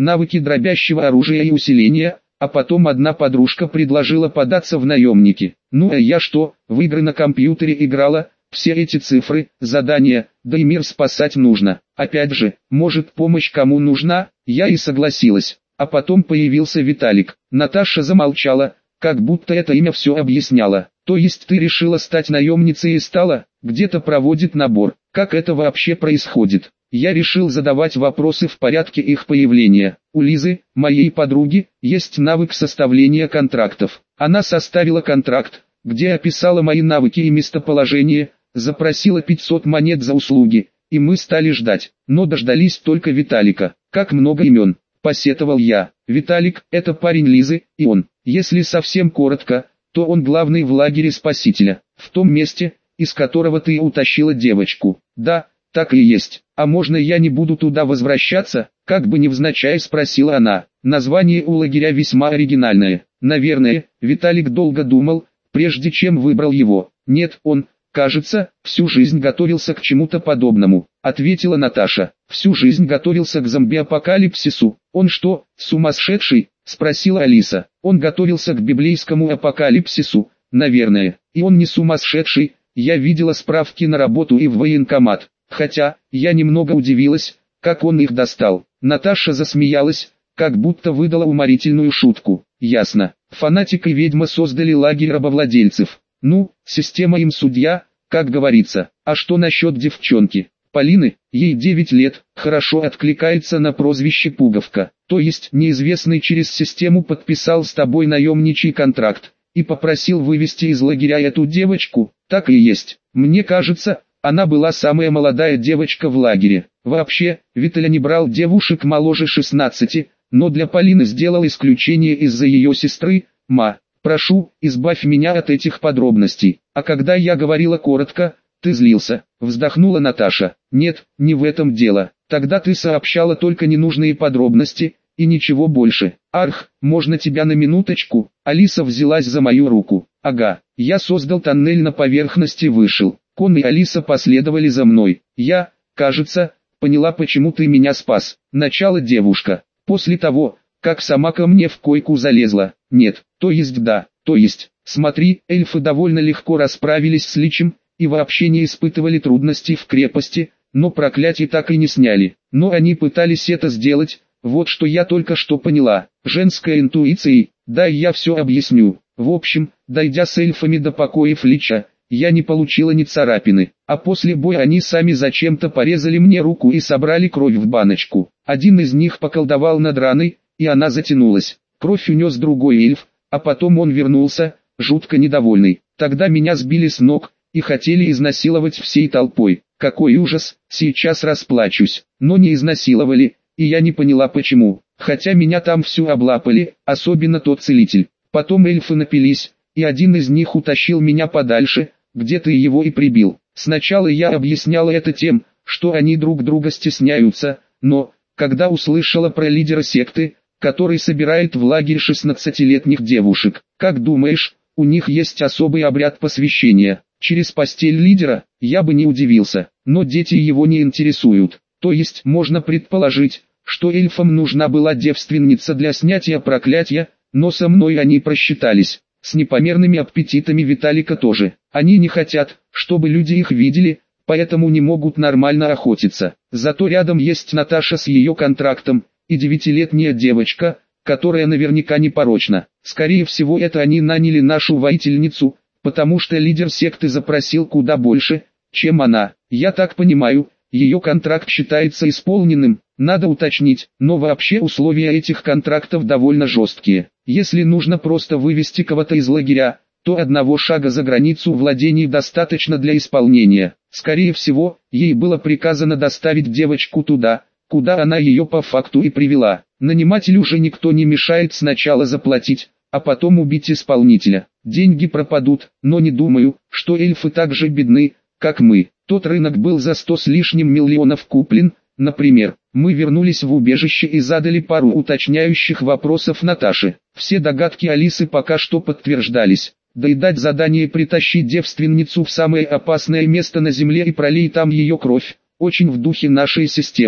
навыки дробящего оружия и усиления, а потом одна подружка предложила податься в наемники. Ну а я что, в игры на компьютере играла, все эти цифры, задания, да и мир спасать нужно. Опять же, может помощь кому нужна, я и согласилась. А потом появился Виталик. Наташа замолчала, как будто это имя все объясняло. То есть ты решила стать наемницей и стала, где-то проводит набор. Как это вообще происходит? Я решил задавать вопросы в порядке их появления. У Лизы, моей подруги, есть навык составления контрактов. Она составила контракт, где описала мои навыки и местоположение, запросила 500 монет за услуги, и мы стали ждать. Но дождались только Виталика. Как много имен, посетовал я. Виталик – это парень Лизы, и он, если совсем коротко, то он главный в лагере Спасителя, в том месте, из которого ты утащила девочку. Да, так и есть. А можно я не буду туда возвращаться? Как бы невзначай спросила она. Название у лагеря весьма оригинальное. Наверное, Виталик долго думал, прежде чем выбрал его. Нет, он, кажется, всю жизнь готовился к чему-то подобному, ответила Наташа. Всю жизнь готовился к зомби-апокалипсису. Он что, сумасшедший? Спросила Алиса. Он готовился к библейскому апокалипсису, наверное. И он не сумасшедший, я видела справки на работу и в военкомат. Хотя, я немного удивилась, как он их достал. Наташа засмеялась, как будто выдала уморительную шутку. Ясно. Фанатик и ведьма создали лагерь рабовладельцев. Ну, система им судья, как говорится. А что насчет девчонки? Полины, ей 9 лет, хорошо откликается на прозвище Пуговка. То есть неизвестный через систему подписал с тобой наемничий контракт и попросил вывести из лагеря эту девочку. Так и есть. Мне кажется, она была самая молодая девочка в лагере. Вообще, Виталя не брал девушек моложе 16, но для Полины сделал исключение из-за ее сестры. Ма, прошу, избавь меня от этих подробностей. А когда я говорила коротко, ты злился, вздохнула Наташа. Нет, не в этом дело. Тогда ты сообщала только ненужные подробности, и ничего больше. Арх, можно тебя на минуточку? Алиса взялась за мою руку. Ага, я создал тоннель на поверхности и вышел. Кон и Алиса последовали за мной. Я, кажется, поняла, почему ты меня спас. Начало девушка. После того, как сама ко мне в койку залезла. Нет, то есть да, то есть. Смотри, эльфы довольно легко расправились с личем, и вообще не испытывали трудностей в крепости, но проклятие так и не сняли. Но они пытались это сделать, вот что я только что поняла. Женской интуицией, да, я все объясню. В общем, дойдя с эльфами до покоев лича, я не получила ни царапины, а после боя они сами зачем-то порезали мне руку и собрали кровь в баночку. Один из них поколдовал над раной, и она затянулась. Кровь унес другой эльф, а потом он вернулся, жутко недовольный. Тогда меня сбили с ног и хотели изнасиловать всей толпой. Какой ужас, сейчас расплачусь. Но не изнасиловали, и я не поняла почему. Хотя меня там всю облапали, особенно тот целитель. Потом эльфы напились, и один из них утащил меня подальше, где-то его и прибил. Сначала я объясняла это тем, что они друг друга стесняются, но, когда услышала про лидера секты, который собирает в лагерь 16-летних девушек, как думаешь, у них есть особый обряд посвящения? Через постель лидера, я бы не удивился, но дети его не интересуют. То есть можно предположить, что эльфам нужна была девственница для снятия проклятия, но со мной они просчитались. С непомерными аппетитами Виталика тоже. Они не хотят, чтобы люди их видели, поэтому не могут нормально охотиться. Зато рядом есть Наташа с ее контрактом, и 9-летняя девочка, которая наверняка не порочна. Скорее всего, это они наняли нашу воительницу, потому что лидер секты запросил куда больше, чем она. Я так понимаю, ее контракт считается исполненным, надо уточнить, но вообще условия этих контрактов довольно жесткие. Если нужно просто вывести кого-то из лагеря, то одного шага за границу владений достаточно для исполнения. Скорее всего, ей было приказано доставить девочку туда, куда она ее по факту и привела. Нанимателю же никто не мешает сначала заплатить, а потом убить исполнителя. Деньги пропадут, но не думаю, что эльфы так же бедны, как мы. Тот рынок был за 100 с лишним миллионов куплен, например. Мы вернулись в убежище и задали пару уточняющих вопросов Наташе. Все догадки Алисы пока что подтверждались. Да и дать задание притащить девственницу в самое опасное место на земле и пролей там ее кровь, очень в духе нашей системы.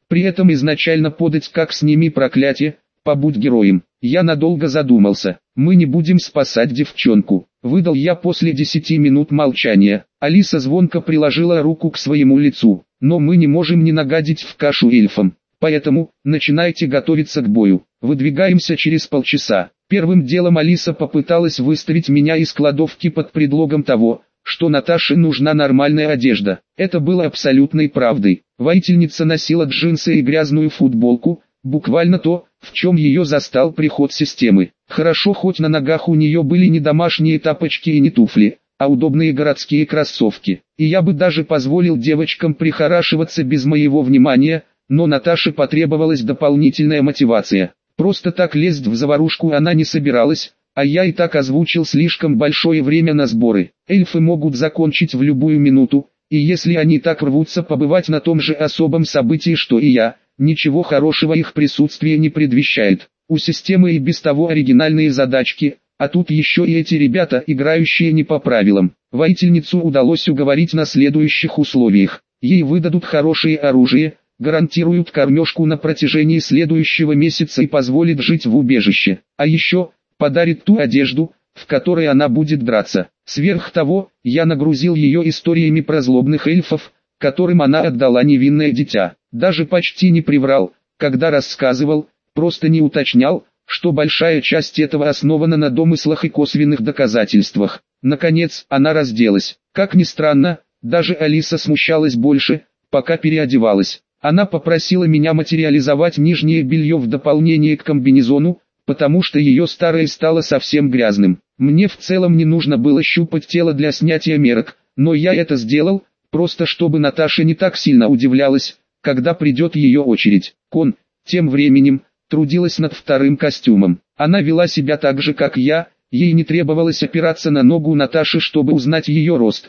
При этом изначально подать как «сними проклятие», «побудь героем». Я надолго задумался. Мы не будем спасать девчонку, выдал я после 10 минут молчания. Алиса звонко приложила руку к своему лицу. Но мы не можем не нагадить в кашу эльфам. Поэтому, начинайте готовиться к бою. Выдвигаемся через полчаса. Первым делом Алиса попыталась выставить меня из кладовки под предлогом того, что Наташе нужна нормальная одежда. Это было абсолютной правдой. Воительница носила джинсы и грязную футболку, буквально то, в чем ее застал приход системы. Хорошо, хоть на ногах у нее были не домашние тапочки и не туфли, а удобные городские кроссовки. И я бы даже позволил девочкам прихорашиваться без моего внимания, но Наташе потребовалась дополнительная мотивация. Просто так лезть в заварушку она не собиралась, а я и так озвучил слишком большое время на сборы. Эльфы могут закончить в любую минуту, и если они так рвутся побывать на том же особом событии, что и я, ничего хорошего их присутствие не предвещает. У системы и без того оригинальные задачки, а тут еще и эти ребята, играющие не по правилам. Воительницу удалось уговорить на следующих условиях. Ей выдадут хорошее оружие, гарантируют кормежку на протяжении следующего месяца и позволит жить в убежище. А еще, подарит ту одежду, в которой она будет драться. Сверх того, я нагрузил ее историями про злобных эльфов, которым она отдала невинное дитя. Даже почти не приврал, когда рассказывал, просто не уточнял, что большая часть этого основана на домыслах и косвенных доказательствах. Наконец, она разделась. Как ни странно, даже Алиса смущалась больше, пока переодевалась. Она попросила меня материализовать нижнее белье в дополнение к комбинезону, потому что ее старое стало совсем грязным. Мне в целом не нужно было щупать тело для снятия мерок, но я это сделал, просто чтобы Наташа не так сильно удивлялась, когда придет ее очередь. Кон, тем временем, трудилась над вторым костюмом. Она вела себя так же, как я, ей не требовалось опираться на ногу Наташи, чтобы узнать ее рост.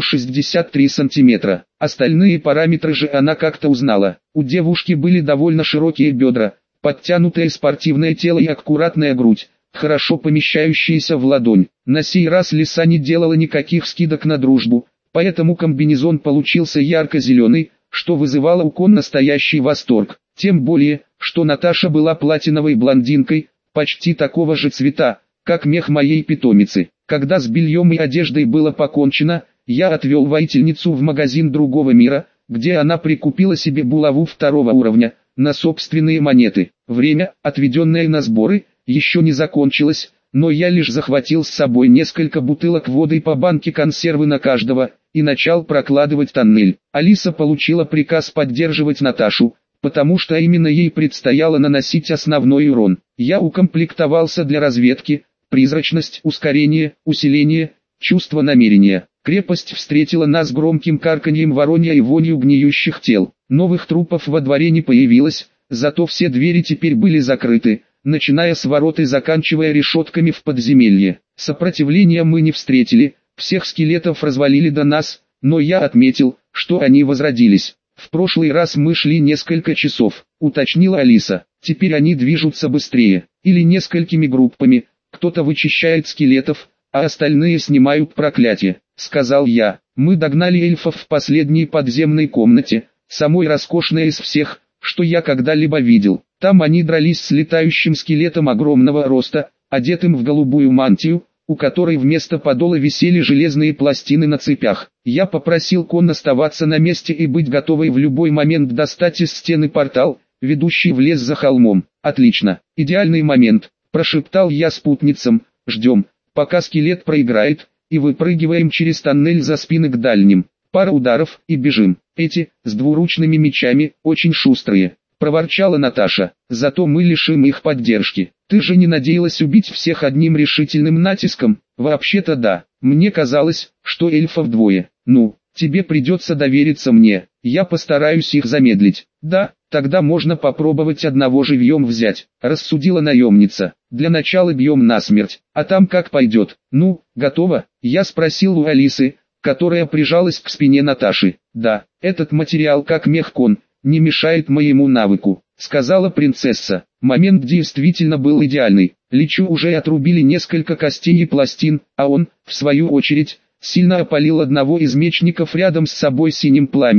163 сантиметра. Остальные параметры же она как-то узнала. У девушки были довольно широкие бедра, подтянутое спортивное тело и аккуратная грудь, хорошо помещающаяся в ладонь. На сей раз Лиса не делала никаких скидок на дружбу, поэтому комбинезон получился ярко-зеленый, что вызывало у Кон настоящий восторг. Тем более, что Наташа была платиновой блондинкой, почти такого же цвета, как мех моей питомицы. Когда с бельем и одеждой было покончено, я отвел воительницу в магазин другого мира, где она прикупила себе булаву второго уровня, на собственные монеты. Время, отведенное на сборы, еще не закончилось, но я лишь захватил с собой несколько бутылок воды и по банке консервы на каждого, и начал прокладывать тоннель. Алиса получила приказ поддерживать Наташу, потому что именно ей предстояло наносить основной урон. Я укомплектовался для разведки, призрачность, ускорение, усиление, чувство намерения. Крепость встретила нас громким карканьем воронья и вонью гниющих тел. Новых трупов во дворе не появилось, зато все двери теперь были закрыты, начиная с ворот и заканчивая решетками в подземелье. Сопротивления мы не встретили, всех скелетов развалили до нас, но я отметил, что они возродились. В прошлый раз мы шли несколько часов, уточнила Алиса. Теперь они движутся быстрее, или несколькими группами, кто-то вычищает скелетов, а остальные снимают проклятие, сказал я. Мы догнали эльфов в последней подземной комнате, самой роскошной из всех, что я когда-либо видел. Там они дрались с летающим скелетом огромного роста, одетым в голубую мантию, у которой вместо подола висели железные пластины на цепях. Я попросил Кон оставаться на месте и быть готовой в любой момент достать из стены портал, ведущий в лес за холмом. Отлично, идеальный момент, прошептал я спутницам. Ждем, пока скелет проиграет, и выпрыгиваем через тоннель за спины к дальним. Пара ударов и бежим. Эти, с двуручными мечами, очень шустрые, проворчала Наташа. Зато мы лишим их поддержки. Ты же не надеялась убить всех одним решительным натиском? Вообще-то да. Мне казалось, что эльфов двое. Ну, тебе придется довериться мне. Я постараюсь их замедлить. Да, тогда можно попробовать одного живьем взять, рассудила наемница. Для начала бьем насмерть, а там как пойдет. Ну, готово? Я спросил у Алисы, которая прижалась к спине Наташи. Да, этот материал как мех-кон, не мешает моему навыку, сказала принцесса. Момент действительно был идеальный. Личу уже отрубили несколько костей и пластин, а он, в свою очередь, сильно опалил одного из мечников рядом с собой синим пламенем,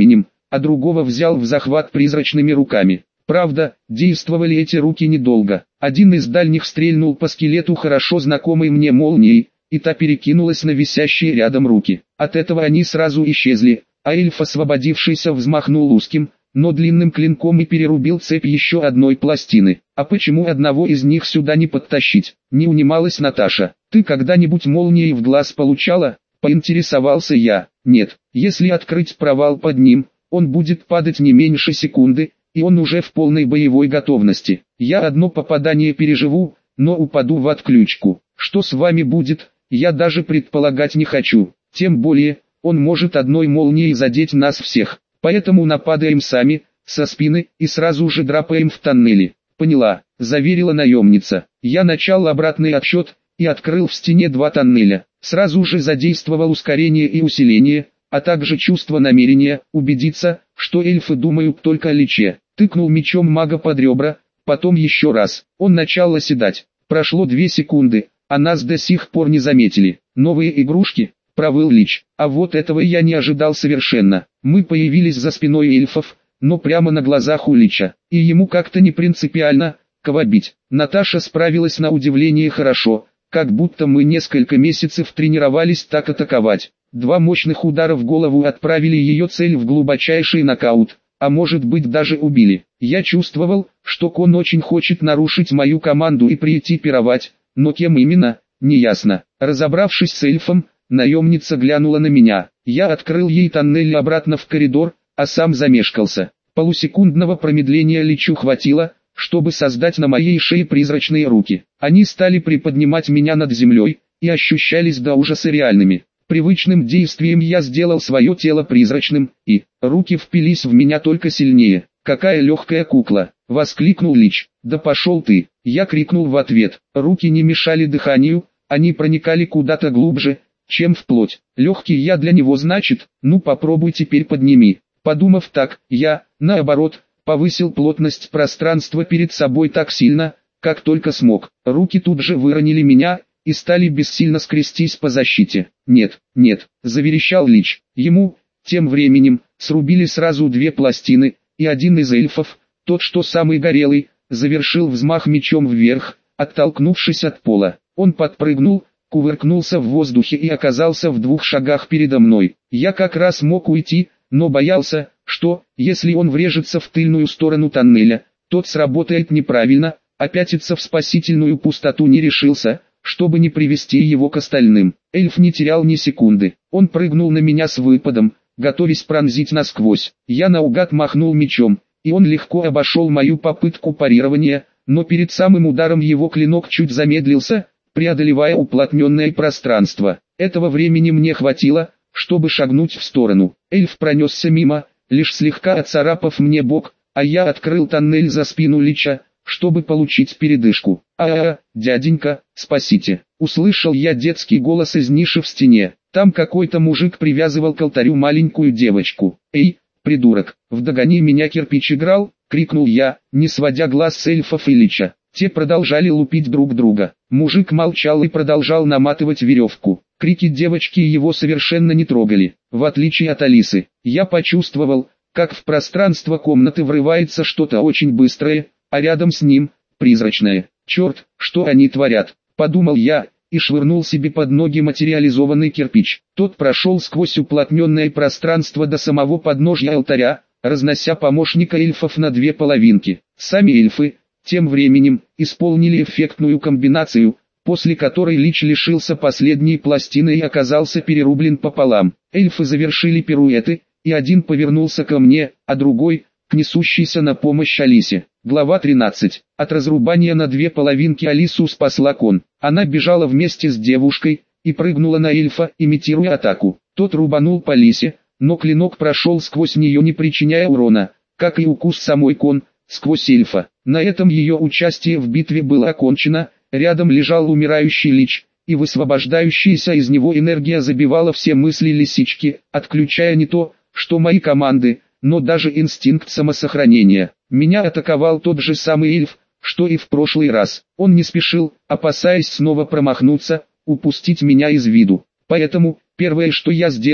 а другого взял в захват призрачными руками. Правда, действовали эти руки недолго. Один из дальних стрельнул по скелету хорошо знакомой мне молнией, и та перекинулась на висящие рядом руки. От этого они сразу исчезли, а эльф, освободившийся, взмахнул узким, но длинным клинком и перерубил цепь еще одной пластины. А почему одного из них сюда не подтащить? Не унималась Наташа. Ты когда-нибудь молнией в глаз получала? Поинтересовался я. Нет, если открыть провал под ним, он будет падать не меньше секунды, и он уже в полной боевой готовности. Я одно попадание переживу, но упаду в отключку. Что с вами будет, я даже предполагать не хочу. Тем более, он может одной молнией задеть нас всех. Поэтому нападаем сами, со спины, и сразу же драпаем в тоннели. Поняла, заверила наемница. Я начал обратный отсчет, и открыл в стене 2 тоннеля. Сразу же задействовал ускорение и усиление, а также чувство намерения, убедиться, что эльфы думают только о личе. Тыкнул мечом мага под ребра, потом еще раз. Он начал оседать. Прошло 2 секунды, а нас до сих пор не заметили. Новые игрушки? Провыл Лич. А вот этого я не ожидал совершенно. Мы появились за спиной эльфов, но прямо на глазах у Лича. И ему как-то не принципиально, кого бить. Наташа справилась на удивление хорошо, как будто мы несколько месяцев тренировались так атаковать. 2 мощных удара в голову отправили ее цель в глубочайший нокаут, а может быть даже убили. Я чувствовал, что Кон очень хочет нарушить мою команду и прийти пировать, но кем именно, неясно. Разобравшись с эльфом, наемница глянула на меня. Я открыл ей тоннель обратно в коридор, а сам замешкался. Полусекундного промедления Личу хватило, чтобы создать на моей шее призрачные руки. Они стали приподнимать меня над землей, и ощущались до ужаса реальными. Привычным действием я сделал свое тело призрачным, и руки впились в меня только сильнее. «Какая легкая кукла!» — воскликнул Лич. «Да пошел ты!» — я крикнул в ответ. Руки не мешали дыханию, они проникали куда-то глубже, чем вплоть. Легкий я для него, значит, ну попробуй теперь подними. Подумав так, я, наоборот, повысил плотность пространства перед собой так сильно, как только смог. Руки тут же выронили меня и стали бессильно скрестись по защите. «Нет, нет», — заверещал Лич. Ему, тем временем, срубили сразу 2 пластины, и один из эльфов, тот что самый горелый, завершил взмах мечом вверх, оттолкнувшись от пола. Он подпрыгнул, кувыркнулся в воздухе и оказался в 2 шагах передо мной. Я как раз мог уйти, но боялся, что, если он врежется в тыльную сторону тоннеля, тот сработает неправильно, а пятиться в спасительную пустоту не решился, чтобы не привести его к остальным. Эльф не терял ни секунды. Он прыгнул на меня с выпадом, готовясь пронзить насквозь. Я наугад махнул мечом, и он легко обошел мою попытку парирования, но перед самым ударом его клинок чуть замедлился, преодолевая уплотненное пространство. Этого времени мне хватило, чтобы шагнуть в сторону. Эльф пронесся мимо, лишь слегка отцарапав мне бок, а я открыл тоннель за спину Лича, чтобы получить передышку. Дяденька, спасите!» Услышал я детский голос из ниши в стене. Там какой-то мужик привязывал к алтарю маленькую девочку. «Эй, придурок, в «Догони меня» кирпич играл?» — крикнул я, не сводя глаз с эльфов и Лича. Те продолжали лупить друг друга. Мужик молчал и продолжал наматывать веревку. Крики девочки его совершенно не трогали. В отличие от Алисы, я почувствовал, как в пространство комнаты врывается что-то очень быстрое, а рядом с ним — призрачное. «Черт, что они творят?» — подумал я, и швырнул себе под ноги материализованный кирпич. Тот прошел сквозь уплотненное пространство до самого подножья алтаря, разнося помощника эльфов на 2 половинки. Сами эльфы, тем временем, исполнили эффектную комбинацию, после которой Лич лишился последней пластины и оказался перерублен пополам. Эльфы завершили пируэты, и один повернулся ко мне, а другой — к несущейся на помощь Алисе. Глава 13. От разрубания на 2 половинки Алису спасла Кон. Она бежала вместе с девушкой и прыгнула на эльфа, имитируя атаку. Тот рубанул по Алисе, но клинок прошел сквозь нее, не причиняя урона, как и укус самой Кон, сквозь эльфа. На этом ее участие в битве было окончено. Рядом лежал умирающий Лич, и высвобождающаяся из него энергия забивала все мысли лисички, отключая не то, что мои команды, но даже инстинкт самосохранения. Меня атаковал тот же самый эльф, что и в прошлый раз. Он не спешил, опасаясь снова промахнуться, упустить меня из виду. Поэтому, первое, что я сделал,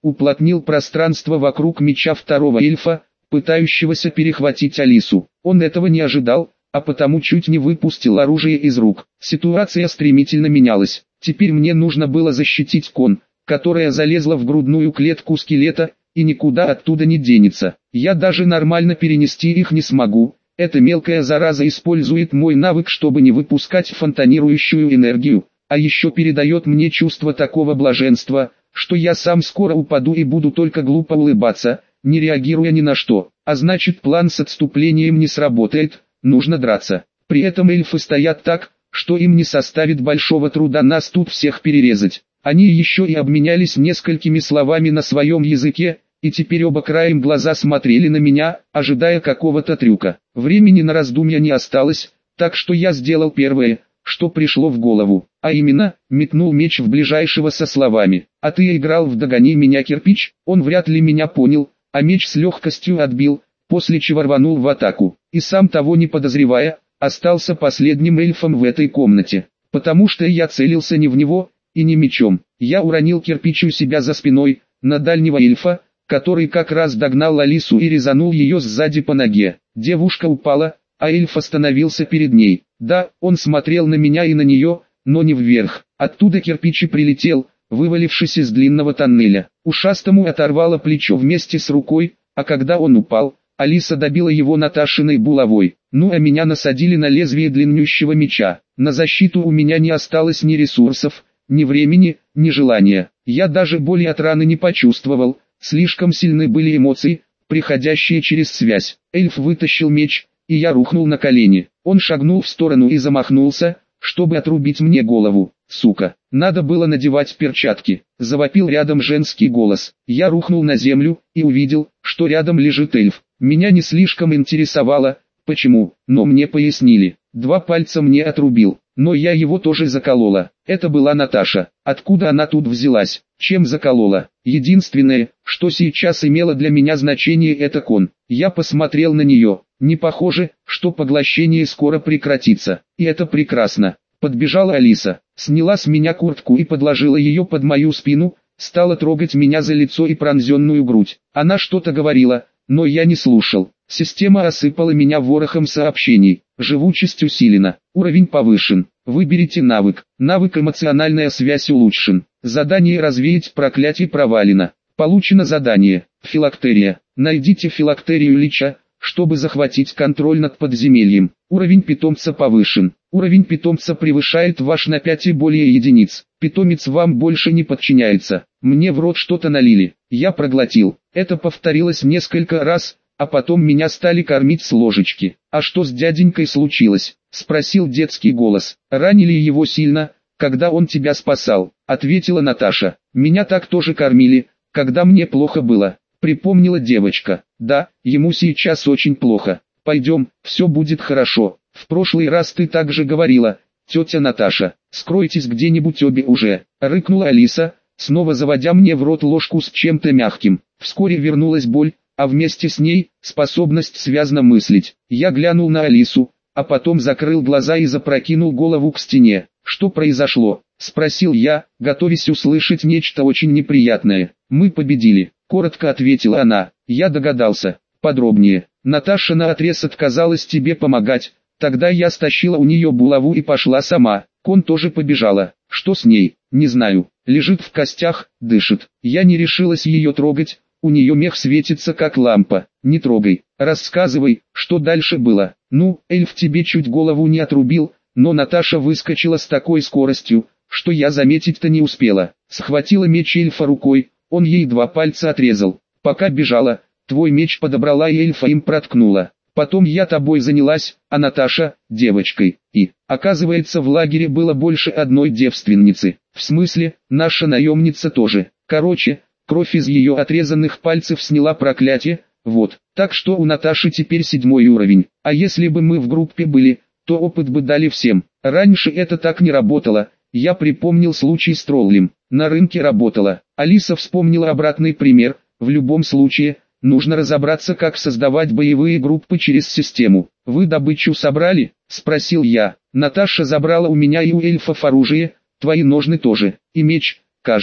уплотнил пространство вокруг меча второго эльфа, пытающегося перехватить Алису. Он этого не ожидал, а потому чуть не выпустил оружие из рук. Ситуация стремительно менялась. Теперь мне нужно было защитить Кон, которая залезла в грудную клетку скелета, и никуда оттуда не денется. Я даже нормально перенести их не смогу. Эта мелкая зараза использует мой навык, чтобы не выпускать фонтанирующую энергию, а еще передает мне чувство такого блаженства, что я сам скоро упаду и буду только глупо улыбаться, не реагируя ни на что. А значит, план с отступлением не сработает, нужно драться. При этом эльфы стоят так, что им не составит большого труда нас тут всех перерезать. Они еще и обменялись несколькими словами на своем языке, и теперь оба краем глаза смотрели на меня, ожидая какого-то трюка. Времени на раздумья не осталось, так что я сделал первое, что пришло в голову, а именно, метнул меч в ближайшего со словами: «А ты играл в «Догони меня, кирпич»?» Он вряд ли меня понял, а меч с легкостью отбил, после чего рванул в атаку, и сам того не подозревая, остался последним эльфом в этой комнате, потому что я целился не в него, и не мечом. Я уронил кирпич у себя за спиной, на дальнего эльфа, который как раз догнал Алису и резанул ее сзади по ноге. Девушка упала, а эльф остановился перед ней. Да, он смотрел на меня и на нее, но не вверх. Оттуда кирпич и прилетел, вывалившись из длинного тоннеля. Ушастому оторвало плечо вместе с рукой, а когда он упал, Алиса добила его Наташиной булавой. Ну а меня насадили на лезвие длиннющего меча. На защиту у меня не осталось ни ресурсов, ни времени, ни желания. Я даже боли от раны не почувствовал, слишком сильны были эмоции, приходящие через связь. Эльф вытащил меч, и я рухнул на колени. Он шагнул в сторону и замахнулся, чтобы отрубить мне голову. «Сука, надо было надевать перчатки», — завопил рядом женский голос. Я рухнул на землю, и увидел, что рядом лежит эльф. Меня не слишком интересовало, почему, но мне пояснили. 2 пальца мне отрубил, но я его тоже заколола. Это была Наташа. Откуда она тут взялась? Чем заколола? Единственное, что сейчас имело для меня значение, это Кон. Я посмотрел на нее. Не похоже, что поглощение скоро прекратится. И это прекрасно. Подбежала Алиса, сняла с меня куртку и подложила ее под мою спину, стала трогать меня за лицо и пронзенную грудь. Она что-то говорила, но я не слушал. Система осыпала меня ворохом сообщений. Живучесть усилена, уровень повышен. Выберите навык. Навык эмоциональная связь улучшен. Задание развеять проклятие провалено. Получено задание. Филактерия. Найдите филактерию лича, чтобы захватить контроль над подземельем. Уровень питомца повышен. Уровень питомца превышает ваш на 5 и более единиц. Питомец вам больше не подчиняется. Мне в рот что-то налили. Я проглотил. Это повторилось несколько раз, а потом меня стали кормить с ложечки. «А что с дяденькой случилось?» — спросил детский голос. «Ранили его сильно, когда он тебя спасал», — ответила Наташа. «Меня так тоже кормили, когда мне плохо было», — припомнила девочка. «Да, ему сейчас очень плохо. Пойдем, все будет хорошо. В прошлый раз ты так же говорила, тетя Наташа. Скройтесь где-нибудь обе уже», — рыкнула Алиса, снова заводя мне в рот ложку с чем-то мягким. Вскоре вернулась боль, а вместе с ней способность связно мыслить. Я глянул на Алису, а потом закрыл глаза и запрокинул голову к стене. «Что произошло?» — спросил я, готовясь услышать нечто очень неприятное. «Мы победили», — коротко ответила она. Я догадался. «Подробнее». «Наташа наотрез отказалась тебе помогать, тогда я стащила у нее булаву и пошла сама. Кон тоже побежала. Что с ней? Не знаю. Лежит в костях, дышит. Я не решилась ее трогать. У нее мех светится как лампа. Не трогай. Рассказывай, что дальше было». «Ну, эльф тебе чуть голову не отрубил, но Наташа выскочила с такой скоростью, что я заметить-то не успела. Схватила меч эльфа рукой, он ей 2 пальца отрезал. Пока бежала, твой меч подобрала и эльфа им проткнула. Потом я тобой занялась, а Наташа – девочкой. И, оказывается, в лагере было больше одной девственницы. В смысле, наша наемница тоже. Короче, кровь из ее отрезанных пальцев сняла проклятие, вот. Так что у Наташи теперь 7-й уровень. А если бы мы в группе были, то опыт бы дали всем. Раньше это так не работало. Я припомнил случай с троллем. На рынке работало. Алиса вспомнила обратный пример. В любом случае, нужно разобраться, как создавать боевые группы через систему. «Вы добычу собрали?» – спросил я. «Наташа забрала у меня и у эльфов оружие, твои ножны тоже, и меч, кажется.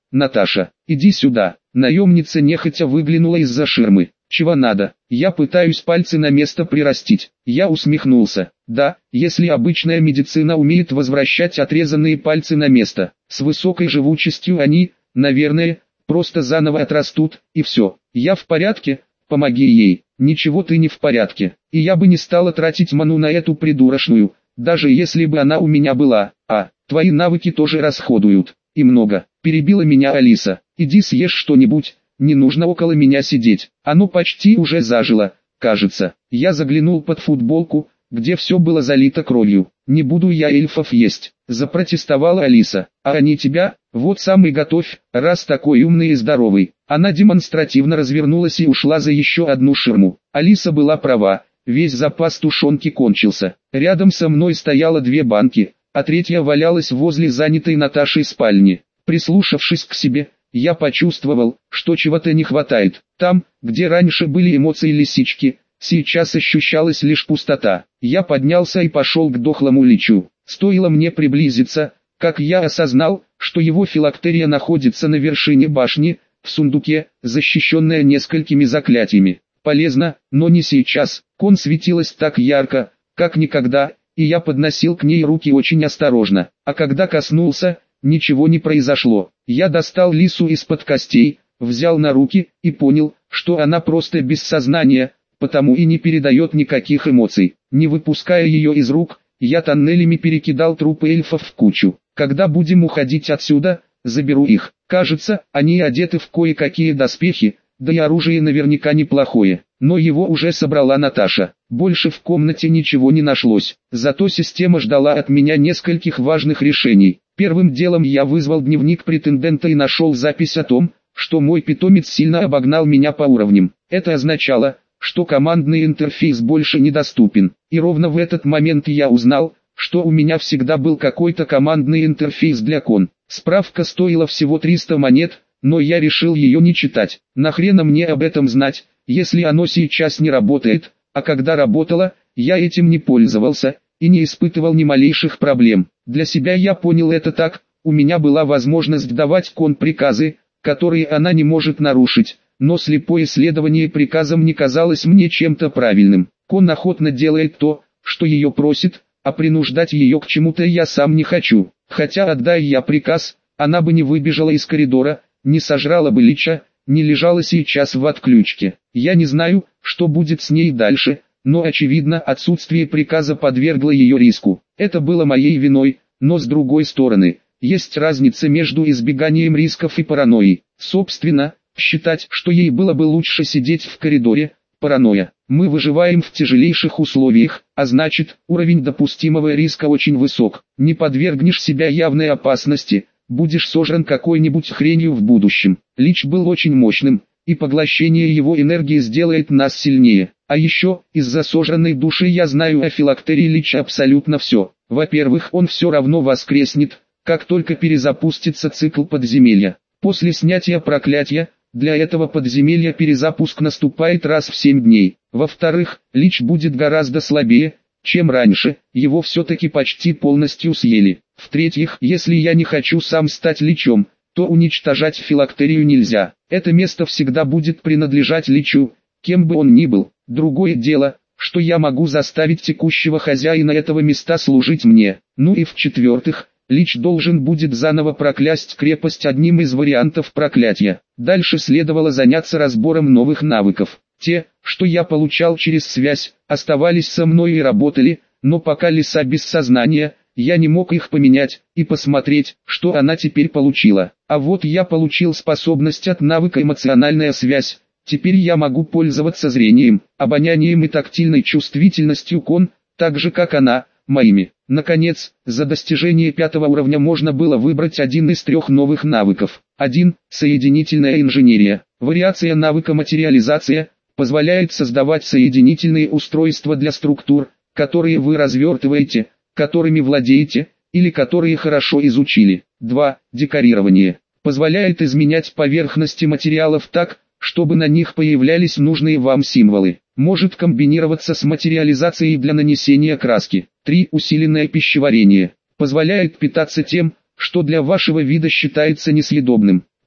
Наташа, иди сюда. Наемница нехотя выглянула из-за ширмы. Чего надо? Я пытаюсь пальцы на место прирастить. Я усмехнулся. Да, если обычная медицина умеет возвращать отрезанные пальцы на место, с высокой живучестью они, наверное, просто заново отрастут, и все. Я в порядке, помоги ей. Ничего ты не в порядке. И я бы не стала тратить ману на эту придурочную, даже если бы она у меня была. Твои навыки тоже расходуют. И много. Перебила меня Алиса. Иди съешь что-нибудь, не нужно около меня сидеть. Оно почти уже зажило, кажется. Я заглянул под футболку, где все было залито кровью. Не буду я эльфов есть, запротестовала Алиса. А они тебя? Вот сам и готовь, раз такой умный и здоровый. Она демонстративно развернулась и ушла за еще одну ширму. Алиса была права, весь запас тушенки кончился. Рядом со мной стояло 2 банки, а третья валялась возле занятой Наташей спальни. Прислушавшись к себе, я почувствовал, что чего-то не хватает. Там, где раньше были эмоции лисички, сейчас ощущалась лишь пустота. Я поднялся и пошел к дохлому личу. Стоило мне приблизиться, как я осознал, что его филактерия находится на вершине башни, в сундуке, защищенная несколькими заклятиями. Полезно, но не сейчас. Кон светилась так ярко, как никогда, и я подносил к ней руки очень осторожно. А когда коснулся, ничего не произошло. Я достал лису из-под костей, взял на руки и понял, что она просто без сознания, потому и не передает никаких эмоций. Не выпуская ее из рук, я тоннелями перекидал трупы эльфов в кучу. Когда будем уходить отсюда, заберу их. Кажется, они одеты в кое-какие доспехи, да и оружие наверняка неплохое. Но его уже собрала Наташа. Больше в комнате ничего не нашлось. Зато система ждала от меня нескольких важных решений. Первым делом я вызвал дневник претендента и нашел запись о том, что мой питомец сильно обогнал меня по уровням. Это означало, что командный интерфейс больше недоступен. И ровно в этот момент я узнал, что у меня всегда был какой-то командный интерфейс для кон. Справка стоила всего 300 монет, но я решил ее не читать. Нахрена мне об этом знать, если оно сейчас не работает, а когда работало, я этим не пользовался и не испытывал ни малейших проблем. Для себя я понял это так: у меня была возможность давать кон приказы, которые она не может нарушить, но слепое следование приказам не казалось мне чем-то правильным. Кон охотно делает то, что ее просит, а принуждать ее к чему-то я сам не хочу. Хотя отдай я приказ, она бы не выбежала из коридора, не сожрала бы лича, не лежала сейчас в отключке. Я не знаю, что будет с ней дальше, но очевидно отсутствие приказа подвергло ее риску. Это было моей виной, но с другой стороны, есть разница между избеганием рисков и паранойей. Собственно, считать, что ей было бы лучше сидеть в коридоре, паранойя. Мы выживаем в тяжелейших условиях, а значит, уровень допустимого риска очень высок. Не подвергнешь себя явной опасности, будешь сожран какой-нибудь хренью в будущем. Лич был очень мощным, и поглощение его энергии сделает нас сильнее. А еще, из-за сожранной души я знаю о филактерии Лича абсолютно все. Во-первых, он все равно воскреснет, как только перезапустится цикл подземелья. После снятия проклятия, для этого подземелья перезапуск наступает раз в 7 дней. Во-вторых, Лич будет гораздо слабее, чем раньше, его все-таки почти полностью съели. В-третьих, если я не хочу сам стать Личом, то уничтожать филактерию нельзя. Это место всегда будет принадлежать Личу, кем бы он ни был. Другое дело, что я могу заставить текущего хозяина этого места служить мне. Ну и в-четвертых, Лич должен будет заново проклясть крепость одним из вариантов проклятия. Дальше следовало заняться разбором новых навыков. Те, что я получал через связь, оставались со мной и работали, но пока лиса без сознания, я не мог их поменять и посмотреть, что она теперь получила. А вот я получил способность от навыка эмоциональная связь. Теперь я могу пользоваться зрением, обонянием и тактильной чувствительностью кон, так же как она, моими. Наконец, за достижение 5-го уровня можно было выбрать один из 3 новых навыков. 1. Соединительная инженерия. Вариация навыка материализация позволяет создавать соединительные устройства для структур, которые вы развертываете, которыми владеете, или которые хорошо изучили. 2. Декорирование. Позволяет изменять поверхности материалов так, чтобы на них появлялись нужные вам символы. Может комбинироваться с материализацией для нанесения краски. 3. Усиленное пищеварение. Позволяет питаться тем, что для вашего вида считается несъедобным.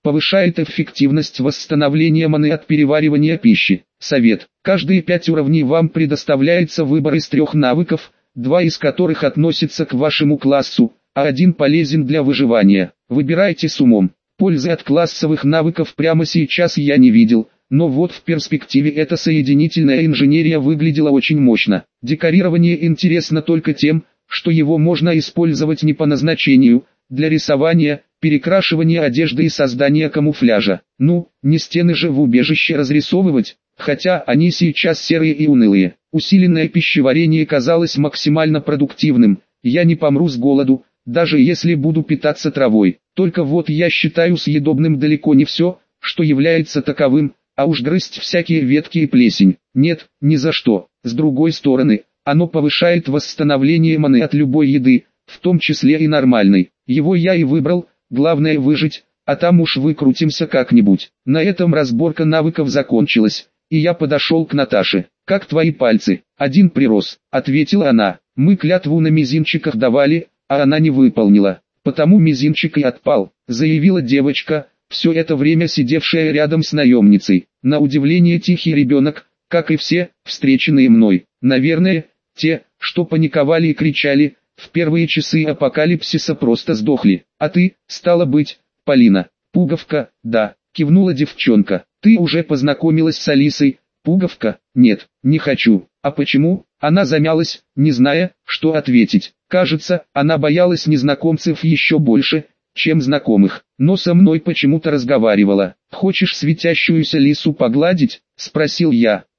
Повышает эффективность восстановления маны от переваривания пищи. Совет. Каждые 5 уровней вам предоставляется выбор из 3 навыков, 2 из которых относятся к вашему классу, а 1 полезен для выживания. Выбирайте с умом. Пользы от классовых навыков прямо сейчас я не видел, но вот в перспективе эта соединительная инженерия выглядела очень мощно. Декорирование интересно только тем, что его можно использовать не по назначению, для рисования, перекрашивания одежды и создания камуфляжа. Ну, не стены же в убежище разрисовывать, хотя они сейчас серые и унылые. Усиленное пищеварение казалось максимально продуктивным, я не помру с голоду, даже если буду питаться травой. Только вот я считаю съедобным далеко не все, что является таковым, а уж грызть всякие ветки и плесень. Нет, ни за что. С другой стороны, оно повышает восстановление маны от любой еды, в том числе и нормальной. Его я и выбрал, главное выжить, а там уж выкрутимся как-нибудь. На этом разборка навыков закончилась, и я подошел к Наташе. «Как твои пальцы?» «Один прирос», — ответила она. «Мы клятву на мизинчиках давали, а она не выполнила. Потому мизинчик и отпал», — заявила девочка, все это время сидевшая рядом с наемницей. На удивление тихий ребенок, как и все, встреченные мной. Наверное, те, что паниковали и кричали, в первые часы апокалипсиса просто сдохли. «А ты, стало быть, Полина?» «Пуговка, да», — кивнула девчонка. «Ты уже познакомилась с Алисой?» «Пуговка, нет, не хочу». «А почему?» Она замялась, не зная, что ответить. Кажется, она боялась незнакомцев еще больше, чем знакомых, но со мной почему-то разговаривала. «Хочешь светящуюся лису погладить?» — спросил я.